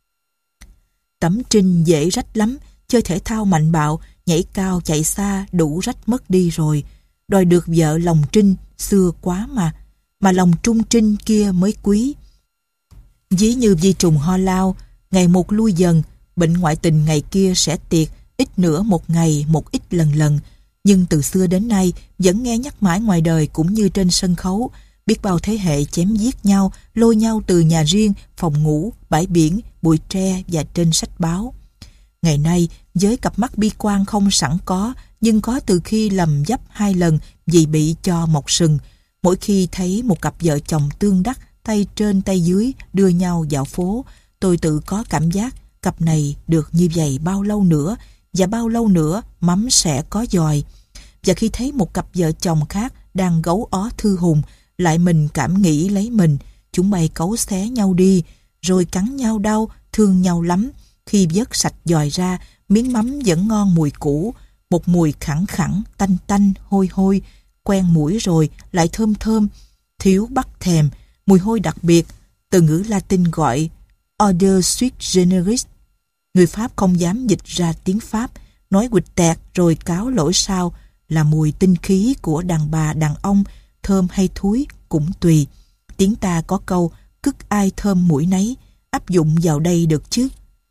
Tấm trinh dễ rách lắm, chơi thể thao mạnh bạo, nhảy cao chạy xa đủ rách mất đi rồi. Đòi được vợ lòng trinh xưa quá mà, mà lòng trung trinh kia mới quý. Ví như vi trùng ho lao, ngày một lui dần, bệnh ngoại tình ngày kia sẽ tiệt, ít nữa một ngày một ít lần lần. Nhưng từ xưa đến nay vẫn nghe nhắc mãi ngoài đời cũng như trên sân khấu, biết bao thế hệ chém giết nhau, lôi nhau từ nhà riêng, phòng ngủ, bãi biển, bụi tre và trên sách báo. Ngày nay, với cặp mắt bi quan không sẵn có, nhưng có từ khi lầm dấp hai lần vì bị cho mọc sừng. Mỗi khi thấy một cặp vợ chồng tương đắc, tay trên tay dưới đưa nhau dạo phố, tôi tự có cảm giác cặp này được như vậy bao lâu nữa, và bao lâu nữa mắm sẽ có dòi. Và khi thấy một cặp vợ chồng khác đang gấu ó thư hùng, lại mình cảm nghĩ lấy mình, chúng bay cấu xé nhau đi, rồi cắn nhau đau, thương nhau lắm. Khi vớt sạch dòi ra, miếng mắm vẫn ngon mùi cũ, một mùi khẳng khẳng, tanh tanh, hôi hôi, quen mũi rồi lại thơm thơm, thiếu bắt thèm, mùi hôi đặc biệt, từ ngữ Latin gọi odeur sui generis. Người Pháp không dám dịch ra tiếng Pháp, nói quịch tẹt rồi cáo lỗi sao, là mùi tinh khí của đàn bà đàn ông, thơm hay thúi cũng tùy. Tiếng ta có câu cứt ai thơm mũi nấy, áp dụng vào đây được chứ.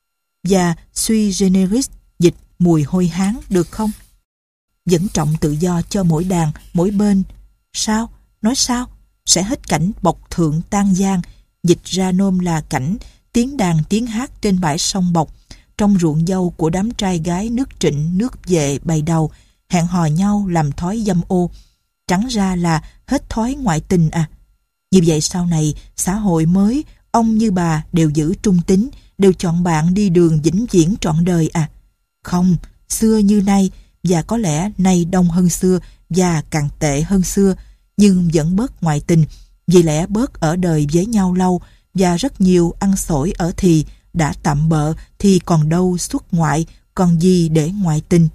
Và sui generis dịch mùi hôi hán được không? Vẫn trọng tự do cho mỗi đàn, mỗi bên. Sao? Nói sao? Sẽ hết cảnh bộc thượng tan giang, dịch ra nôm là cảnh tiếng đàn tiếng hát trên bãi sông Bọc, trong ruộng dâu của đám trai gái nước Trịnh nước Vệ bày đầu, hẹn hò nhau làm thói dâm ô. Trắng ra là hết thói ngoại tình à. Như vậy sau này, xã hội mới, ông như bà đều giữ trung tín, đều chọn bạn đi đường vĩnh viễn trọn đời à. Không, xưa như nay, và có lẽ nay đông hơn xưa và càng tệ hơn xưa, nhưng vẫn bớt ngoại tình, vì lẽ bớt ở đời với nhau lâu, và rất nhiều ăn xổi ở thì đã tạm bợ thì còn đâu xuất ngoại, còn gì để ngoại tình.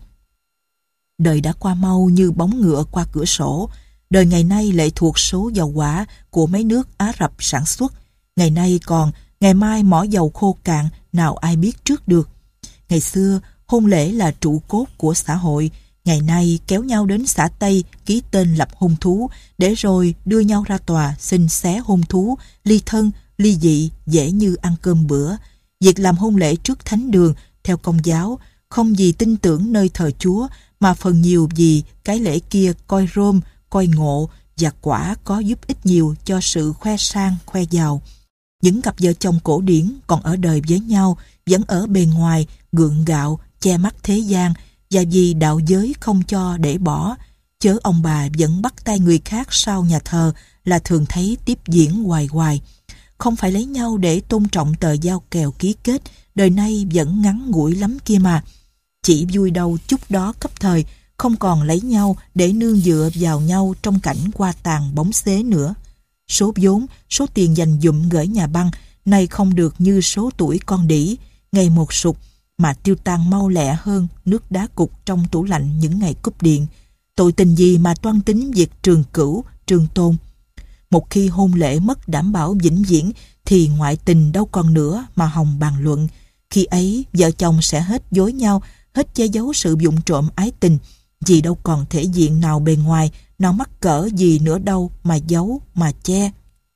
Đời đã qua mau như bóng ngựa qua cửa sổ. Đời ngày nay lệ thuộc số dầu hỏa của mấy nước Ả Rập sản xuất. Ngày nay còn, ngày mai mỏ dầu khô cạn, nào ai biết trước được. Ngày xưa, hôn lễ là trụ cốt của xã hội. Ngày nay kéo nhau đến xã Tây ký tên lập hôn thú, để rồi đưa nhau ra tòa xin xé hôn thú, ly thân, ly dị dễ như ăn cơm bữa. Việc làm hôn lễ trước thánh đường theo Công giáo không vì tin tưởng nơi thờ Chúa, mà phần nhiều vì cái lễ kia coi rôm, coi ngộ, và quả có giúp ích nhiều cho sự khoe sang, khoe giàu. Những cặp vợ chồng cổ điển còn ở đời với nhau, vẫn ở bề ngoài, gượng gạo, che mắt thế gian, và vì đạo giới không cho để bỏ, chớ ông bà vẫn bắt tay người khác sau nhà thờ là thường thấy tiếp diễn hoài hoài. Không phải lấy nhau để tôn trọng tờ giao kèo ký kết, đời nay vẫn ngắn ngủi lắm kia mà. Chỉ vui đâu chút đó cấp thời, không còn lấy nhau để nương dựa vào nhau trong cảnh qua tàn bóng xế nữa. Số vốn, số tiền dành dụm gửi nhà băng, nay không được như số tuổi con đĩ, ngày một sụt, mà tiêu tan mau lẹ hơn nước đá cục trong tủ lạnh những ngày cúp điện. Tội tình gì mà toan tính việc trường cửu, trường tôn. Một khi hôn lễ mất đảm bảo vĩnh viễn, thì ngoại tình đâu còn nữa mà hòng bàn luận. Khi ấy, vợ chồng sẽ hết dối nhau, hết che giấu sự vụng trộm ái tình, vì đâu còn thể diện nào bề ngoài, nào mắc cỡ gì nữa đâu mà giấu, mà che.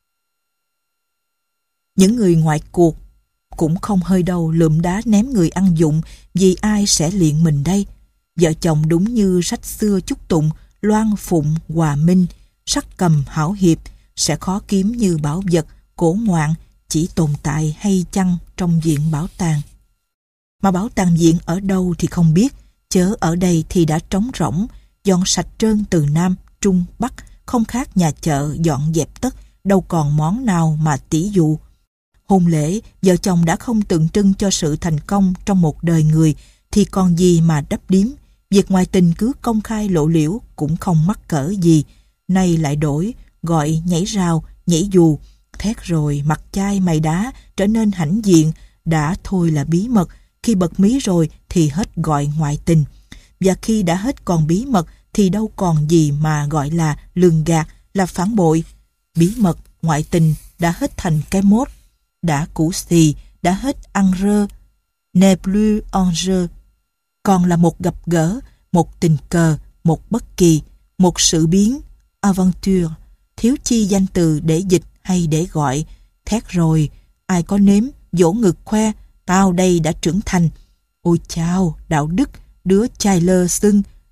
Những người ngoại cuộc cũng không hơi đâu lượm đá ném người ăn dụng, vì ai sẽ liệng mình đây. Vợ chồng đúng như sách xưa chúc tụng, loan phụng, hòa minh, sắc cầm hảo hiệp, sẽ khó kiếm như bảo vật, cổ ngoạn, chỉ tồn tại hay chăng trong viện bảo tàng. Mà bảo tàng viện ở đâu thì không biết, chớ ở đây thì đã trống rỗng, dọn sạch trơn từ Nam, Trung, Bắc, không khác nhà chợ dọn dẹp tất, đâu còn món nào mà tỉ dụ. Hôn lễ, vợ chồng đã không tượng trưng cho sự thành công trong một đời người, thì còn gì mà đắp điếm. Việc ngoại tình cứ công khai lộ liễu cũng không mắc cỡ gì. Nay lại đổi, gọi nhảy rào, nhảy dù, thét rồi mặt chai mày đá, trở nên hãnh diện, đã thôi là bí mật, khi bật mí rồi thì hết gọi ngoại tình. Và khi đã hết còn bí mật thì đâu còn gì mà gọi là lường gạt, là phản bội. Bí mật, ngoại tình đã hết thành cái mốt, đã cũ xì, đã hết ăn rơ, n'est plus en jeu. Còn là một gặp gỡ, một tình cờ, một bất kỳ, một sự biến, aventure, thiếu chi danh từ để dịch hay để gọi. Thét rồi, ai có nếm, vỗ ngực khoe, tao đây đã trưởng thành. Ôi chao, đạo đức, đứa chai lơ xưng,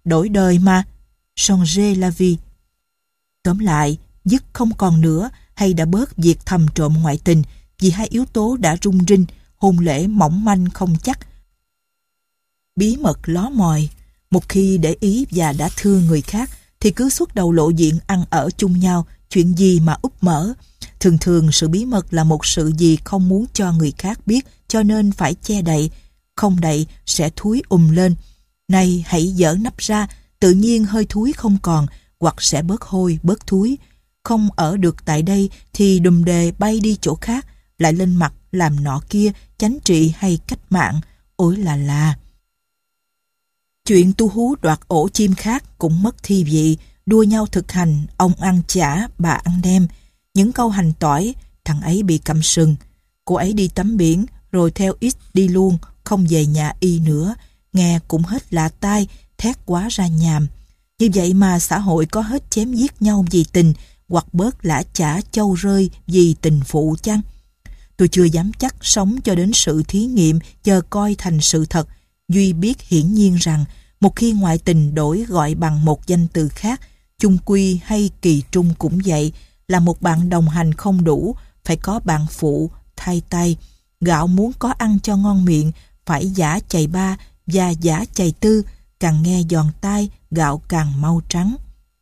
đổi đời mà. Changer la vie. Tóm lại, dứt không còn nữa hay đã bớt việc thầm trộm ngoại tình vì hai yếu tố đã rung rinh, hôn lễ mỏng manh không chắc. Bí mật ló mòi, một khi để ý và đã thương người khác thì cứ suốt đầu lộ diện ăn ở chung nhau, chuyện gì mà úp mở. Thường thường sự bí mật là một sự gì không muốn cho người khác biết, cho nên phải che đậy. Không đậy sẽ thúi ùm lên. Này hãy dỡ nắp ra, tự nhiên hơi thúi không còn, hoặc sẽ bớt hôi, bớt thúi. Không ở được tại đây thì đùm đề bay đi chỗ khác, lại lên mặt làm nọ kia, chánh trị hay cách mạng. Ôi là là. Chuyện tu hú đoạt ổ chim khác cũng mất thi vị, đua nhau thực hành, ông ăn chả, bà ăn nem. Những câu hành tỏi, thằng ấy bị câm sừng. Cô ấy đi tắm biển, rồi theo X đi luôn, không về nhà y nữa. Nghe cũng hết lạ tai, thét quá ra nhàm. Như vậy mà xã hội có hết chém giết nhau vì tình, hoặc bớt lã chả châu rơi vì tình phụ chăng? Tôi chưa dám chắc sống cho đến sự thí nghiệm, chờ coi thành sự thật. Duy biết hiển nhiên rằng, một khi ngoại tình đổi gọi bằng một danh từ khác, chung quy hay kỳ trung cũng vậy, là một bạn đồng hành không đủ, phải có bạn phụ, thay tay. Gạo muốn có ăn cho ngon miệng, phải giả chày ba và giả chày tư, càng nghe giòn tai, gạo càng mau trắng.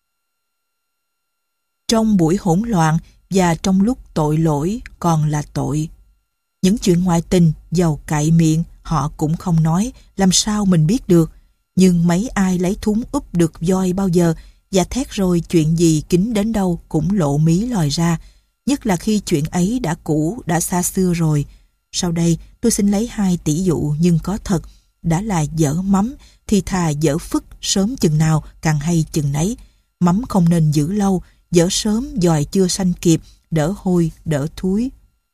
Trong buổi hỗn loạn và trong lúc tội lỗi còn là tội. Những chuyện ngoại tình, dầu cậy miệng, họ cũng không nói, làm sao mình biết được. Nhưng mấy ai lấy thúng úp được voi bao giờ, và thét rồi chuyện gì kín đến đâu cũng lộ mí lòi ra, nhất là khi chuyện ấy đã cũ, đã xa xưa rồi. Sau đây tôi xin lấy hai tỷ dụ nhưng có thật. Đã là dở mắm thì thà dở phức, sớm chừng nào càng hay chừng nấy. Mắm không nên giữ lâu, dở sớm dòi chưa sanh kịp, đỡ hôi, đỡ thúi.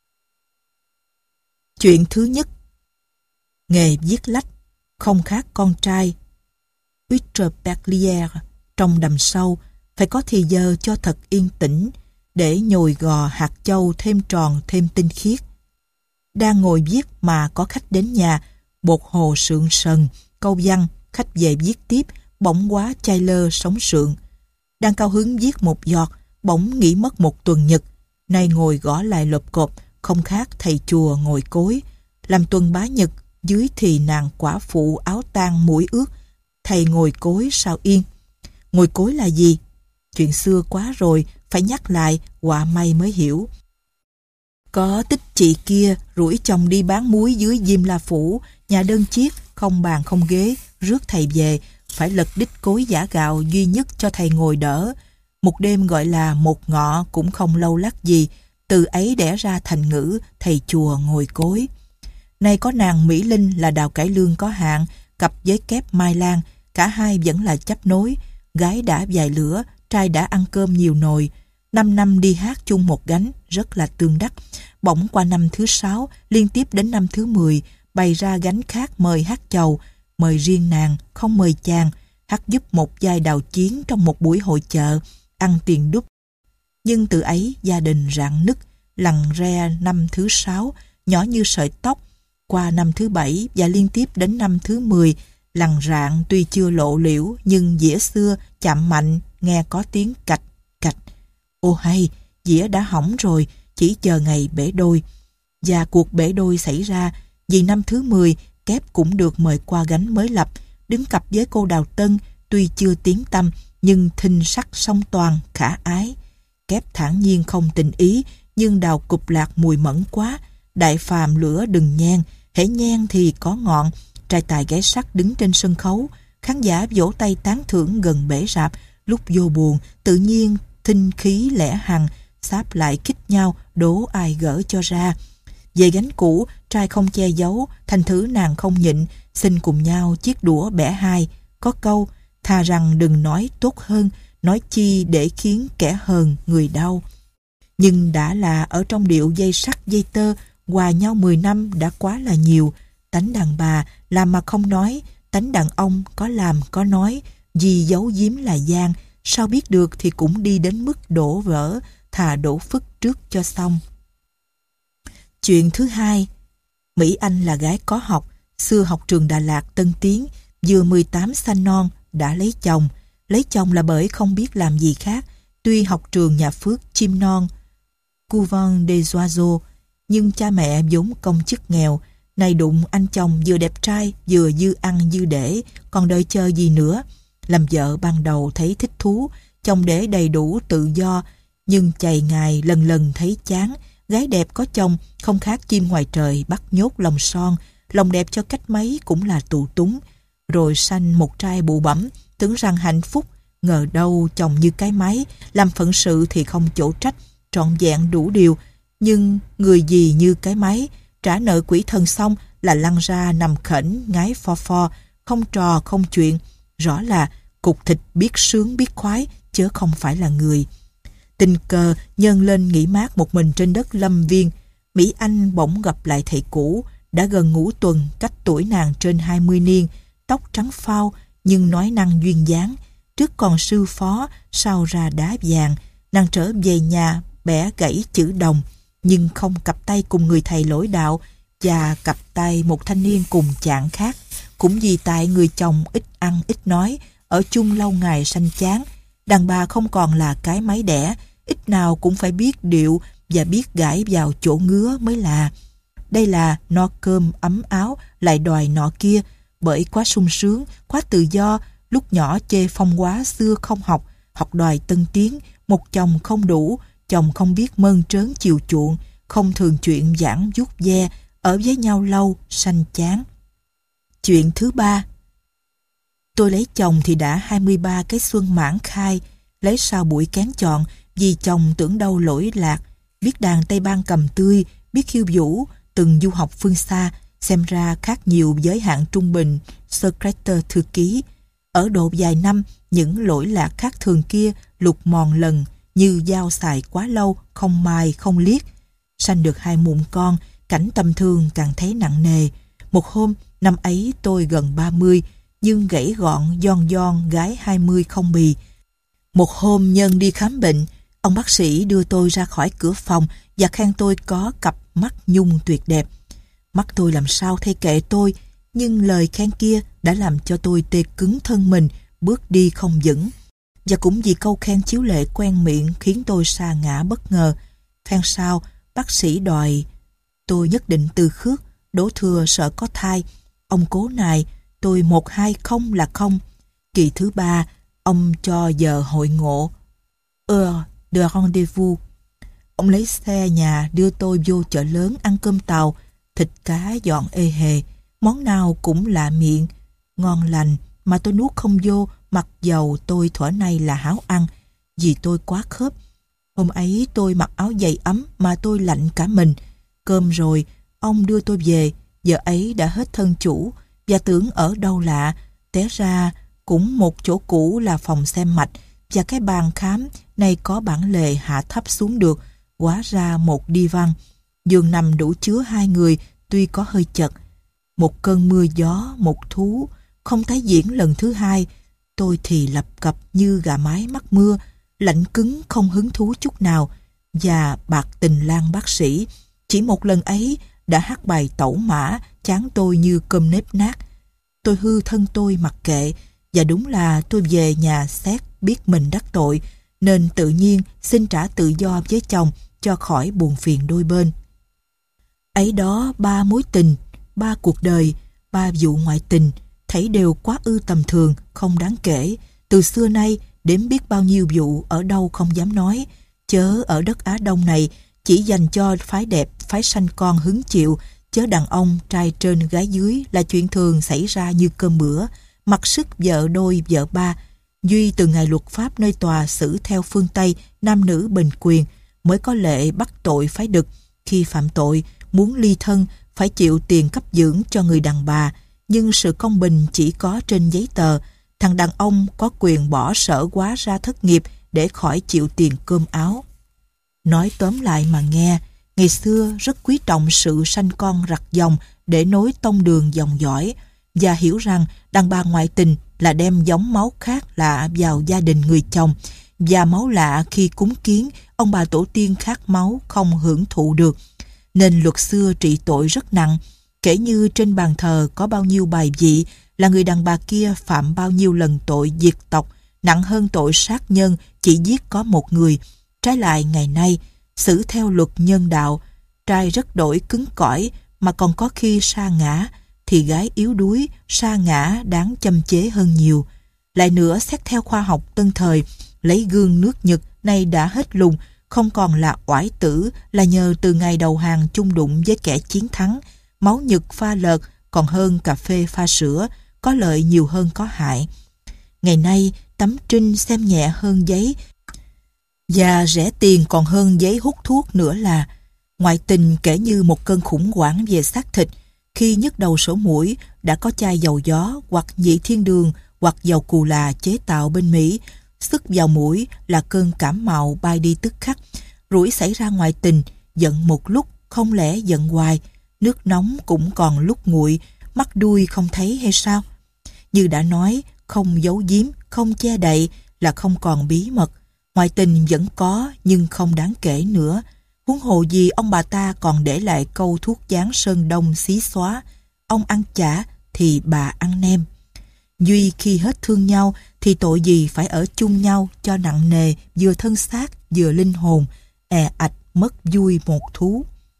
Chuyện thứ nhất. Nghề viết lách không khác con trai Huître Perlière trong đầm sâu, phải có thì giờ cho thật yên tĩnh, để nhồi gò hạt châu thêm tròn thêm tinh khiết. Đang ngồi viết mà có khách đến nhà, bột hồ sượng sần, câu văn, khách về viết tiếp, bỗng quá chai lơ sống sượng. Đang cao hứng viết một giọt, bỗng nghỉ mất một tuần nhật, nay ngồi gõ lại lộp cộp, không khác thầy chùa ngồi cối. Làm tuần bá nhật, dưới thì nàng quả phụ áo tang mũi ướt, thầy ngồi cối sao yên. Ngồi cối là gì? Chuyện xưa quá rồi, phải nhắc lại, họa may mới hiểu. Có tích chị kia rủi chồng đi bán muối dưới Diêm La Phủ, nhà đơn chiếc, không bàn không ghế, rước thầy về, phải lật đích cối giã gạo duy nhất cho thầy ngồi đỡ. Một đêm gọi là một ngọ cũng không lâu lắc gì, từ ấy đẻ ra thành ngữ thầy chùa ngồi cối. Nay có nàng Mỹ Linh là đào cải lương có hạn, cặp với kép Mai Lan, cả hai vẫn là chấp nối. Gái đã vài lửa, trai đã ăn cơm nhiều nồi. Năm năm đi hát chung một gánh, rất là tương đắc. Bỗng qua năm thứ sáu, liên tiếp đến năm thứ mười, bày ra gánh khác mời hát chầu, mời riêng nàng, không mời chàng, hát giúp một giai đào chiến trong một buổi hội chợ, ăn tiền đúc. Nhưng từ ấy gia đình rạn nứt, lằn re năm thứ sáu, nhỏ như sợi tóc. Qua năm thứ bảy và liên tiếp đến năm thứ mười, lằn rạn tuy chưa lộ liễu nhưng dĩa xưa chạm mạnh, nghe có tiếng cạch cạch. Ô hay, dĩa đã hỏng rồi, chỉ chờ ngày bể đôi. Và cuộc bể đôi xảy ra vì năm thứ mười, kép cũng được mời qua gánh mới lập, đứng cặp với cô Đào Tân, tuy chưa tiếng tăm nhưng thinh sắc song toàn, khả ái. Kép thản nhiên không tình ý, nhưng Đào cục lạc mùi mẫn quá. Đại phàm lửa đừng nhen, hễ nhen thì có ngọn. Trai tài gái sắc đứng trên sân khấu, khán giả vỗ tay tán thưởng gần bể rạp. Lúc vô buồn, tự nhiên thinh khí lẻ hằng, sáp lại khích nhau, đố ai gỡ cho ra. Về gánh cũ, trai không che giấu, thành thử nàng không nhịn, xin cùng nhau chiếc đũa bẻ hai. Có câu, thà rằng đừng nói tốt hơn, nói chi để khiến kẻ hờn người đau. Nhưng đã là ở trong điệu dây sắt dây tơ, hòa nhau mười năm đã quá là nhiều. Tánh đàn bà làm mà không nói, tánh đàn ông có làm có nói, vì giấu giếm là gian, sao biết được thì cũng đi đến mức đổ vỡ, thà đổ phức trước cho xong. Chuyện thứ hai. Mỹ Anh là gái có học, xưa học trường Đà Lạt Tân Tiến, vừa mười tám xanh non, đã lấy chồng. Lấy chồng là bởi không biết làm gì khác. Tuy học trường nhà Phước chim non, Couvent des Oiseaux, nhưng cha mẹ vốn công chức nghèo. Này đụng anh chồng vừa đẹp trai, vừa dư ăn dư để, còn đợi chờ gì nữa. Làm vợ ban đầu thấy thích thú, chồng để đầy đủ tự do, nhưng chày ngày lần lần thấy chán. Gái đẹp có chồng không khác chim ngoài trời bắt nhốt lòng son, lòng đẹp cho cách mấy cũng là tù túng. Rồi sanh một trai bụ bẫm, tưởng rằng hạnh phúc, ngờ đâu chồng như cái máy, làm phận sự thì không chỗ trách, trọn vẹn đủ điều. Nhưng người gì như cái máy, trả nợ quỷ thần xong là lăn ra nằm khẩn ngái pho pho, không trò không chuyện. Rõ là cục thịt biết sướng biết khoái, chứ không phải là người. Tình cờ nhân lên nghỉ mát một mình trên đất Lâm Viên, Mỹ Anh bỗng gặp lại thầy cũ, đã gần ngũ tuần, cách tuổi nàng trên hai mươi niên, tóc trắng phao nhưng nói năng duyên dáng. Trước còn sư phó, sau ra đá vàng. Nàng trở về nhà bẻ gãy chữ đồng, nhưng không cặp tay cùng người thầy lỗi đạo và cặp tay một thanh niên cùng chạng khác. Cũng vì tại người chồng ít ăn ít nói, ở chung lâu ngày sanh chán. Đàn bà không còn là cái máy đẻ, ít nào cũng phải biết điệu và biết gãi vào chỗ ngứa mới là. Đây là no cơm ấm áo lại đòi nọ kia, bởi quá sung sướng, quá tự do. Lúc nhỏ chê phong quá xưa không học, học đòi tân tiến. Một chồng không đủ, chồng không biết mơn trớn chiều chuộng, không thường chuyện giảng vuốt ve, ở với nhau lâu sanh chán. Chuyện thứ ba. Tôi lấy chồng thì đã hai mươi ba cái xuân mãn khai, lấy sau buổi kén chọn, vì chồng tưởng đâu lỗi lạc, biết đàn Tây Ban cầm tươi, biết khiêu vũ, từng du học phương xa, xem ra khác nhiều giới hạn trung bình, secretary thư ký. Ở độ vài năm, những lỗi lạc khác thường kia lục mòn lần, như dao xài quá lâu, không mài, không liếc. Sanh được hai mụn con, cảnh tầm thường càng thấy nặng nề. Một hôm, năm ấy tôi gần ba mươi, nhưng gãy gọn, giòn giòn, gái hai mươi không bì. Một hôm nhân đi khám bệnh, ông bác sĩ đưa tôi ra khỏi cửa phòng và khen tôi có cặp mắt nhung tuyệt đẹp. Mắt tôi làm sao thay kệ tôi, nhưng lời khen kia đã làm cho tôi tê cứng thân mình, bước đi không vững. Và cũng vì câu khen chiếu lệ quen miệng khiến tôi sa ngã bất ngờ. Phen sau, bác sĩ đòi tôi nhất định từ khước, đổ thừa sợ có thai. Ông cố nài, tôi một hai không là không. Kỳ thứ ba, ông cho giờ hội ngộ, heure de rendez-vous. Ông lấy xe nhà đưa tôi vô chợ lớn ăn cơm tàu, thịt cá dọn ê hề, món nào cũng lạ miệng, ngon lành mà tôi nuốt không vô, mặc dầu tôi thuở nay là háo ăn, vì tôi quá khớp. Hôm ấy tôi mặc áo dày ấm mà tôi lạnh cả mình. Cơm rồi, ông đưa tôi về, giờ ấy đã hết thân chủ, và tưởng ở đâu lạ, té ra cũng một chỗ cũ là phòng xem mạch, và cái bàn khám nay có bản lề hạ thấp xuống được, hóa ra một đi văn. Giường nằm đủ chứa hai người, tuy có hơi chật. Một cơn mưa gió, một thú, không tái diễn lần thứ hai. Tôi thì lập cập như gà mái mắc mưa, lạnh cứng không hứng thú chút nào. Và bạc tình lang bác sĩ, chỉ một lần ấy đã hát bài tẩu mã, chán tôi như cơm nếp nát. Tôi hư thân tôi mặc kệ, và đúng là tôi về nhà xét biết mình đắc tội, nên tự nhiên xin trả tự do với chồng cho khỏi buồn phiền đôi bên. Ấy đó ba mối tình, ba cuộc đời, ba vụ ngoại tình, thấy đều quá ư tầm thường, không đáng kể. Từ xưa nay, đếm biết bao nhiêu vụ ở đâu không dám nói. Chớ ở đất Á Đông này, chỉ dành cho phái đẹp, phái sanh con hứng chịu, chớ đàn ông, trai trên gái dưới là chuyện thường xảy ra như cơm bữa, mặc sức vợ đôi vợ ba. Duy từ ngày luật pháp nơi tòa xử theo phương Tây, nam nữ bình quyền, mới có lệ bắt tội phái đực. Khi phạm tội, muốn ly thân, phải chịu tiền cấp dưỡng cho người đàn bà, nhưng sự công bình chỉ có trên giấy tờ. Thằng đàn ông có quyền bỏ sở quá ra thất nghiệp để khỏi chịu tiền cơm áo. Nói tóm lại mà nghe, ngày xưa rất quý trọng sự sanh con rặt dòng để nối tông đường dòng dõi, và hiểu rằng đàn bà ngoại tình là đem giống máu khác lạ vào gia đình người chồng, và máu lạ khi cúng kiến, ông bà tổ tiên khác máu không hưởng thụ được. Nên luật xưa trị tội rất nặng, kể như trên bàn thờ có bao nhiêu bài vị là người đàn bà kia phạm bao nhiêu lần tội diệt tộc, nặng hơn tội sát nhân chỉ giết có một người. Trái lại ngày nay, xử theo luật nhân đạo, trai rất đổi cứng cỏi mà còn có khi sa ngã, thì gái yếu đuối, sa ngã đáng châm chế hơn nhiều. Lại nữa, xét theo khoa học tân thời, lấy gương nước Nhật nay đã hết lùng, không còn là oải tử, là nhờ từ ngày đầu hàng chung đụng với kẻ chiến thắng. Máu Nhật pha lợt còn hơn cà phê pha sữa, có lợi nhiều hơn có hại. Ngày nay, tấm trinh xem nhẹ hơn giấy, và rẻ tiền còn hơn giấy hút thuốc nữa là ngoại tình kể như một cơn khủng hoảng về xác thịt. Khi nhức đầu sổ mũi, đã có chai dầu gió hoặc nhị thiên đường hoặc dầu cù là chế tạo bên Mỹ, sức vào mũi là cơn cảm mạo bay đi tức khắc. Rủi xảy ra ngoại tình, giận một lúc, không lẽ giận hoài, nước nóng cũng còn lúc nguội, mắt đuôi không thấy hay sao? Như đã nói, không giấu giếm, không che đậy là không còn bí mật. Ngoại tình vẫn có nhưng không đáng kể nữa. Huống hồ gì ông bà ta còn để lại câu thuốc dán sơn đông xí xóa. Ông ăn chả thì bà ăn nem. Duy khi hết thương nhau thì tội gì phải ở chung nhau cho nặng nề, vừa thân xác vừa linh hồn, è ạch mất vui một thú.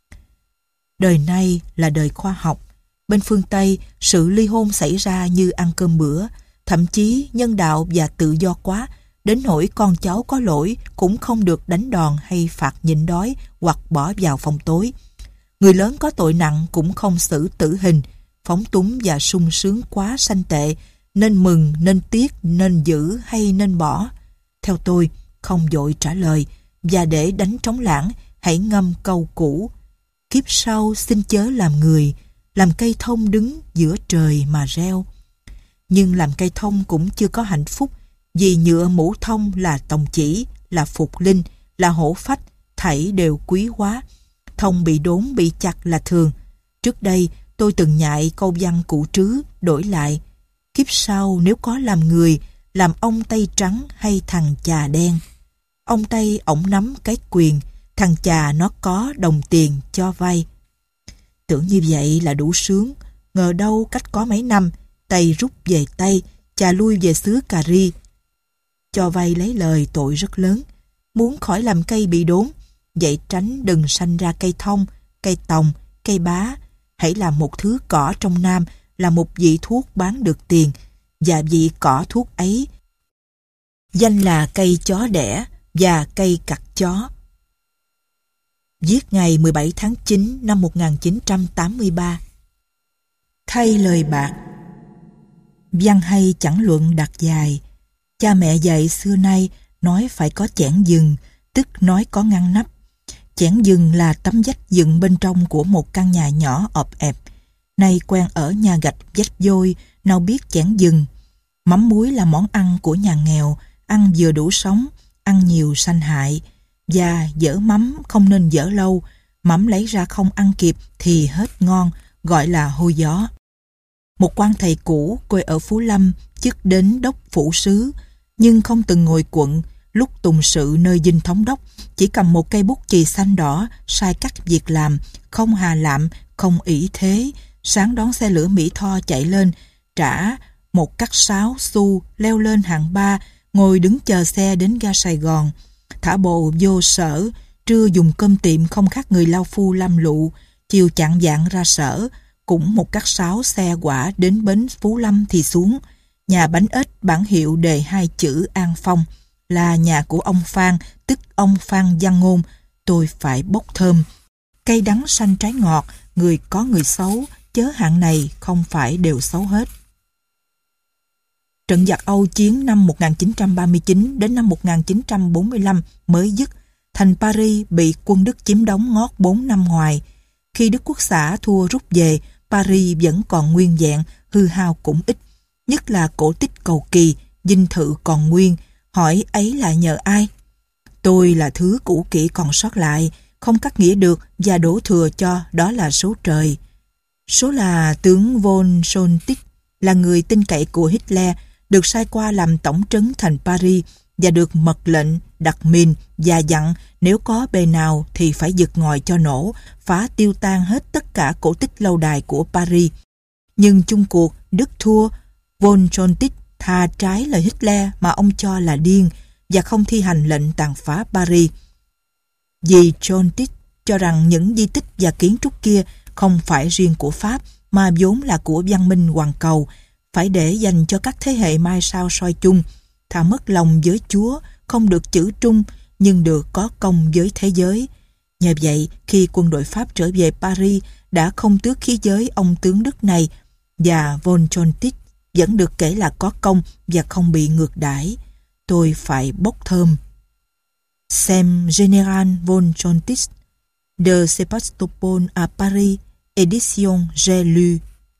Đời nay là đời khoa học. Bên phương Tây, sự ly hôn xảy ra như ăn cơm bữa, thậm chí nhân đạo và tự do quá, đến nỗi con cháu có lỗi cũng không được đánh đòn hay phạt nhịn đói hoặc bỏ vào phòng tối. Người lớn có tội nặng cũng không xử tử hình, phóng túng và sung sướng quá sanh tệ, nên mừng, nên tiếc, nên giữ hay nên bỏ. Theo tôi, không vội trả lời, và để đánh trống lãng, hãy ngâm câu cũ: kiếp sau xin chớ làm người, làm cây thông đứng giữa trời mà reo. Nhưng làm cây thông cũng chưa có hạnh phúc, vì nhựa mũ thông là tòng chỉ, là phục linh, là hổ phách, thảy đều quý hóa. Thông bị đốn bị chặt là thường. Trước đây tôi từng nhại câu văn cụ trứ đổi lại: kiếp sau nếu có làm người, làm ông Tây trắng hay thằng chà đen. Ông Tây ổng nắm cái quyền, thằng chà nó có đồng tiền cho vay. Tưởng như vậy là đủ sướng, ngờ đâu cách có mấy năm, Tây rút về Tây, chà lui về xứ Cà Ri. Cho vay lấy lời tội rất lớn, muốn khỏi làm cây bị đốn, vậy tránh đừng sanh ra cây thông, cây tòng, cây bá. Hãy làm một thứ cỏ trong Nam, là một vị thuốc bán được tiền, và vị cỏ thuốc ấy danh là cây chó đẻ và cây cặt chó. Viết ngày mười bảy tháng chín năm một nghìn chín trăm tám mươi ba. Thay lời bạc. Văn hay chẳng luận đặt dài. Cha mẹ dạy xưa nay nói phải có chẻn dừng, tức nói có ngăn nắp. Chẻn dừng là tấm vách dựng bên trong của một căn nhà nhỏ ọp ẹp. Nay quen ở nhà gạch vách vôi, nào biết chẻn dừng. Mắm muối là món ăn của nhà nghèo, ăn vừa đủ sống, ăn nhiều sanh hại. Và dở mắm không nên dở lâu, mắm lấy ra không ăn kịp thì hết ngon, gọi là hôi gió. Một quan thầy cũ quê ở Phú Lâm, chức đến đốc phủ sứ, nhưng không từng ngồi quận. Lúc tùng sự nơi dinh thống đốc, chỉ cầm một cây bút chì xanh đỏ, sai cắt việc làm, không hà lạm, không ỷ thế. Sáng đón xe lửa Mỹ Tho chạy lên, trả một cắt sáo xu, leo lên hạng ba, ngồi đứng chờ xe đến ga Sài Gòn. Thả bộ vô sở, trưa dùng cơm tiệm không khác người lao phu lam lụ, chiều chạng vạng ra sở, cũng một cắt sáo xe quả đến bến Phú Lâm thì xuống. Nhà bánh ếch bản hiệu đề hai chữ An Phong, là nhà của ông Phan, tức ông Phan Văn Ngôn. Tôi phải bốc thơm. Cây đắng xanh trái ngọt, người có người xấu, chớ hạng này không phải đều xấu hết. Trận giặc Âu chiến năm một nghìn chín trăm ba mươi chín đến năm một nghìn chín trăm bốn mươi lăm mới dứt, thành Paris bị quân Đức chiếm đóng ngót bốn năm ngoài. Khi Đức Quốc xã thua rút về, Paris vẫn còn nguyên vẹn, hư hao cũng ít. Nhất là cổ tích cầu kỳ, dinh thự còn nguyên, hỏi ấy là nhờ ai? Tôi là thứ cũ kỹ còn sót lại, không cắt nghĩa được và đổ thừa cho đó là số trời. Số là tướng von Soltich, là người tin cậy của Hitler, được sai qua làm tổng trấn thành Paris và được mật lệnh đặt mìn và dặn nếu có bề nào thì phải giật ngòi cho nổ, phá tiêu tan hết tất cả cổ tích lâu đài của Paris. Nhưng chung cuộc Đức thua, Von Trotskij thà trái lời Hitler mà ông cho là điên và không thi hành lệnh tàn phá Paris. Vì Trotskij cho rằng những di tích và kiến trúc kia không phải riêng của Pháp mà vốn là của văn minh hoàn cầu, phải để dành cho các thế hệ mai sau soi chung, thà mất lòng với Chúa, không được chữ trung nhưng được có công với thế giới. Nhờ vậy, khi quân đội Pháp trở về Paris đã không tước khí giới ông tướng Đức này, và Von Trotskij vẫn được kể là có công và không bị ngược đãi. Tôi phải bốc thơm. Xem General Von Trotskij de Sébastopol à Paris, édition J'ai lu.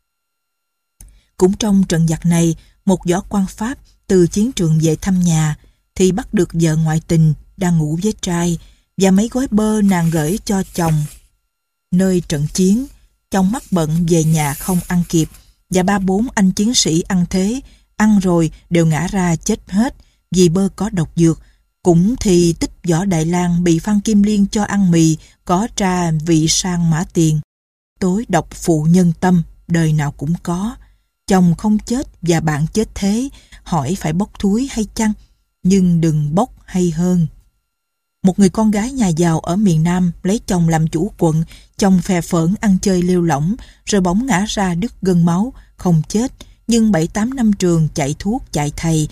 Cũng trong trận giặc này, một võ quan Pháp từ chiến trường về thăm nhà thì bắt được vợ ngoại tình đang ngủ với trai và mấy gói bơ nàng gửi cho chồng. Nơi trận chiến, chồng mắc bận về nhà không ăn kịp và ba bốn anh chiến sĩ ăn thế, ăn rồi đều ngã ra chết hết vì bơ có độc dược. Cũng thì tích võ Đại Lang bị Phan Kim Liên cho ăn mì có tra vị sang mã tiền. Tối độc phụ nhân tâm, đời nào cũng có. Chồng không chết và bạn chết thế, hỏi phải bốc thúi hay chăng? Nhưng đừng bốc hay hơn. Một người con gái nhà giàu ở miền Nam lấy chồng làm chủ quận, chồng phè phỡn ăn chơi lêu lỏng, rồi bỗng ngã ra đứt gân máu, không chết, nhưng bảy tám năm trường chạy thuốc chạy thầy.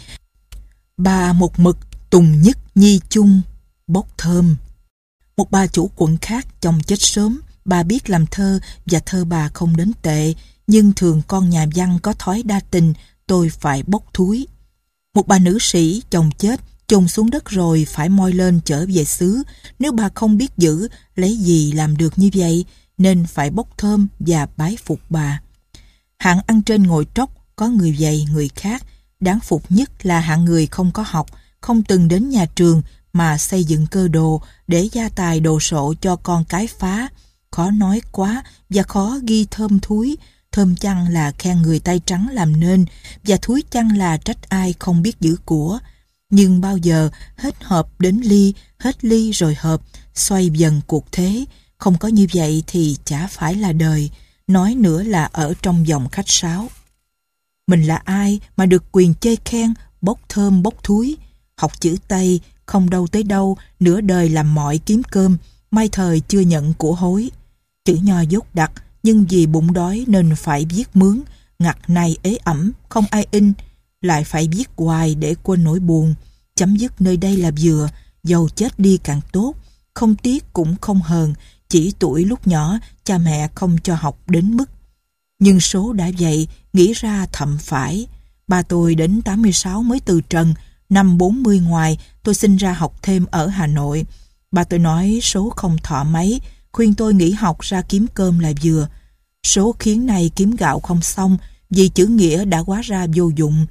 Bà một mực tùng nhất nhi chung, bốc thơm. Một bà chủ quận khác, chồng chết sớm, bà biết làm thơ và thơ bà không đến tệ, nhưng thường con nhà văn có thói đa tình, tôi phải bốc thúi. Một bà nữ sĩ, chồng chết, chôn xuống đất rồi phải moi lên trở về xứ. Nếu bà không biết giữ, lấy gì làm được như vậy, nên phải bốc thơm và bái phục bà. Hạng ăn trên ngồi tróc, có người vậy người khác. Đáng phục nhất là hạng người không có học, không từng đến nhà trường mà xây dựng cơ đồ để gia tài đồ sộ cho con cái phá. Khó nói quá và khó ghi thơm thúi. Thơm chăng là khen người tay trắng làm nên, và thúi chăng là trách ai không biết giữ của. Nhưng bao giờ hết hợp đến ly, hết ly rồi hợp, xoay dần cuộc thế. Không có như vậy thì chả phải là đời, nói nữa là ở trong vòng khách sáo. Mình là ai mà được quyền chê khen, bốc thơm bốc thúi? Học chữ Tây, không đâu tới đâu, nửa đời làm mọi kiếm cơm, may thời chưa nhận của hối. Chữ Nho dốt đặc, nhưng vì bụng đói nên phải viết mướn, ngặt này ế ẩm, không ai in, lại phải viết hoài để quên nỗi buồn. Chấm dứt nơi đây là vừa, dầu chết đi càng tốt, không tiếc cũng không hờn, chỉ tuổi lúc nhỏ cha mẹ không cho học đến mức. Nhưng số đã vậy, nghĩ ra thậm phải. Ba tôi đến tám mươi sáu mới từ trần, năm bốn mươi ngoài tôi xin ra học thêm ở Hà Nội. Ba tôi nói số không thọ mấy, khuyên tôi nghỉ học ra kiếm cơm là vừa. Số khiến này kiếm gạo không xong, vì chữ nghĩa đã quá ra vô dụng.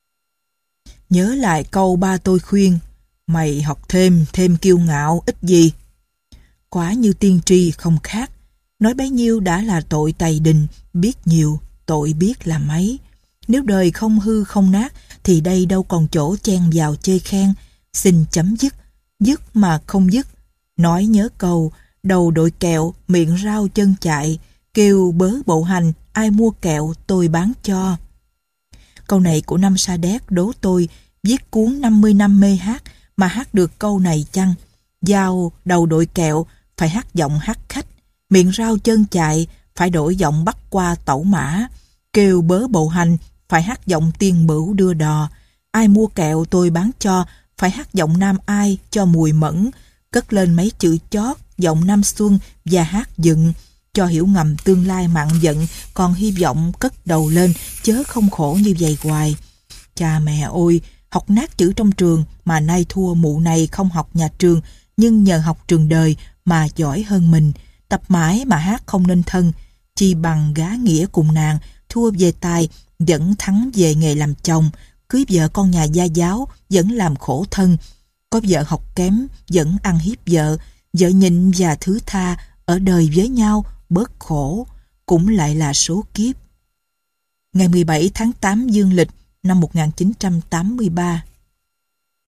Nhớ lại câu ba tôi khuyên, mày học thêm, thêm kiêu ngạo, ích gì. Quả như tiên tri không khác, nói bấy nhiêu đã là tội tày đình, biết nhiều, tội biết là mấy. Nếu đời không hư không nát, thì đây đâu còn chỗ chen vào chê khen. Xin chấm dứt, dứt mà không dứt. Nói nhớ câu, đầu đội kẹo, miệng rau chân chạy, kêu bớ bộ hành, ai mua kẹo tôi bán cho. Câu này của Năm Sa Đéc đố tôi viết cuốn năm mươi năm mê hát mà hát được câu này chăng? Dao đầu đội kẹo phải hát giọng hát khách, miệng rau chân chạy phải đổi giọng bắt qua tẩu mã, kêu bớ bộ hành phải hát giọng tiên bửu đưa đò, ai mua kẹo tôi bán cho phải hát giọng nam ai cho mùi mẫn, cất lên mấy chữ chót giọng Nam Xuân và hát dựng cho hiểu ngầm tương lai mặn giận, còn hy vọng cất đầu lên chớ không khổ như vậy hoài. Cha mẹ ôi, học nát chữ trong trường mà nay thua mụ này không học nhà trường, nhưng nhờ học trường đời mà giỏi hơn mình, tập mãi mà hát không nên thân, chi bằng gá nghĩa cùng nàng, thua về tài vẫn thắng về nghề làm chồng, cưới vợ con nhà gia giáo vẫn làm khổ thân, có vợ học kém vẫn ăn hiếp vợ, vợ nhịn và thứ tha ở đời với nhau bớt khổ, cũng lại là số kiếp. Ngày mười bảy tháng tám dương lịch năm một nghìn chín trăm tám mươi ba.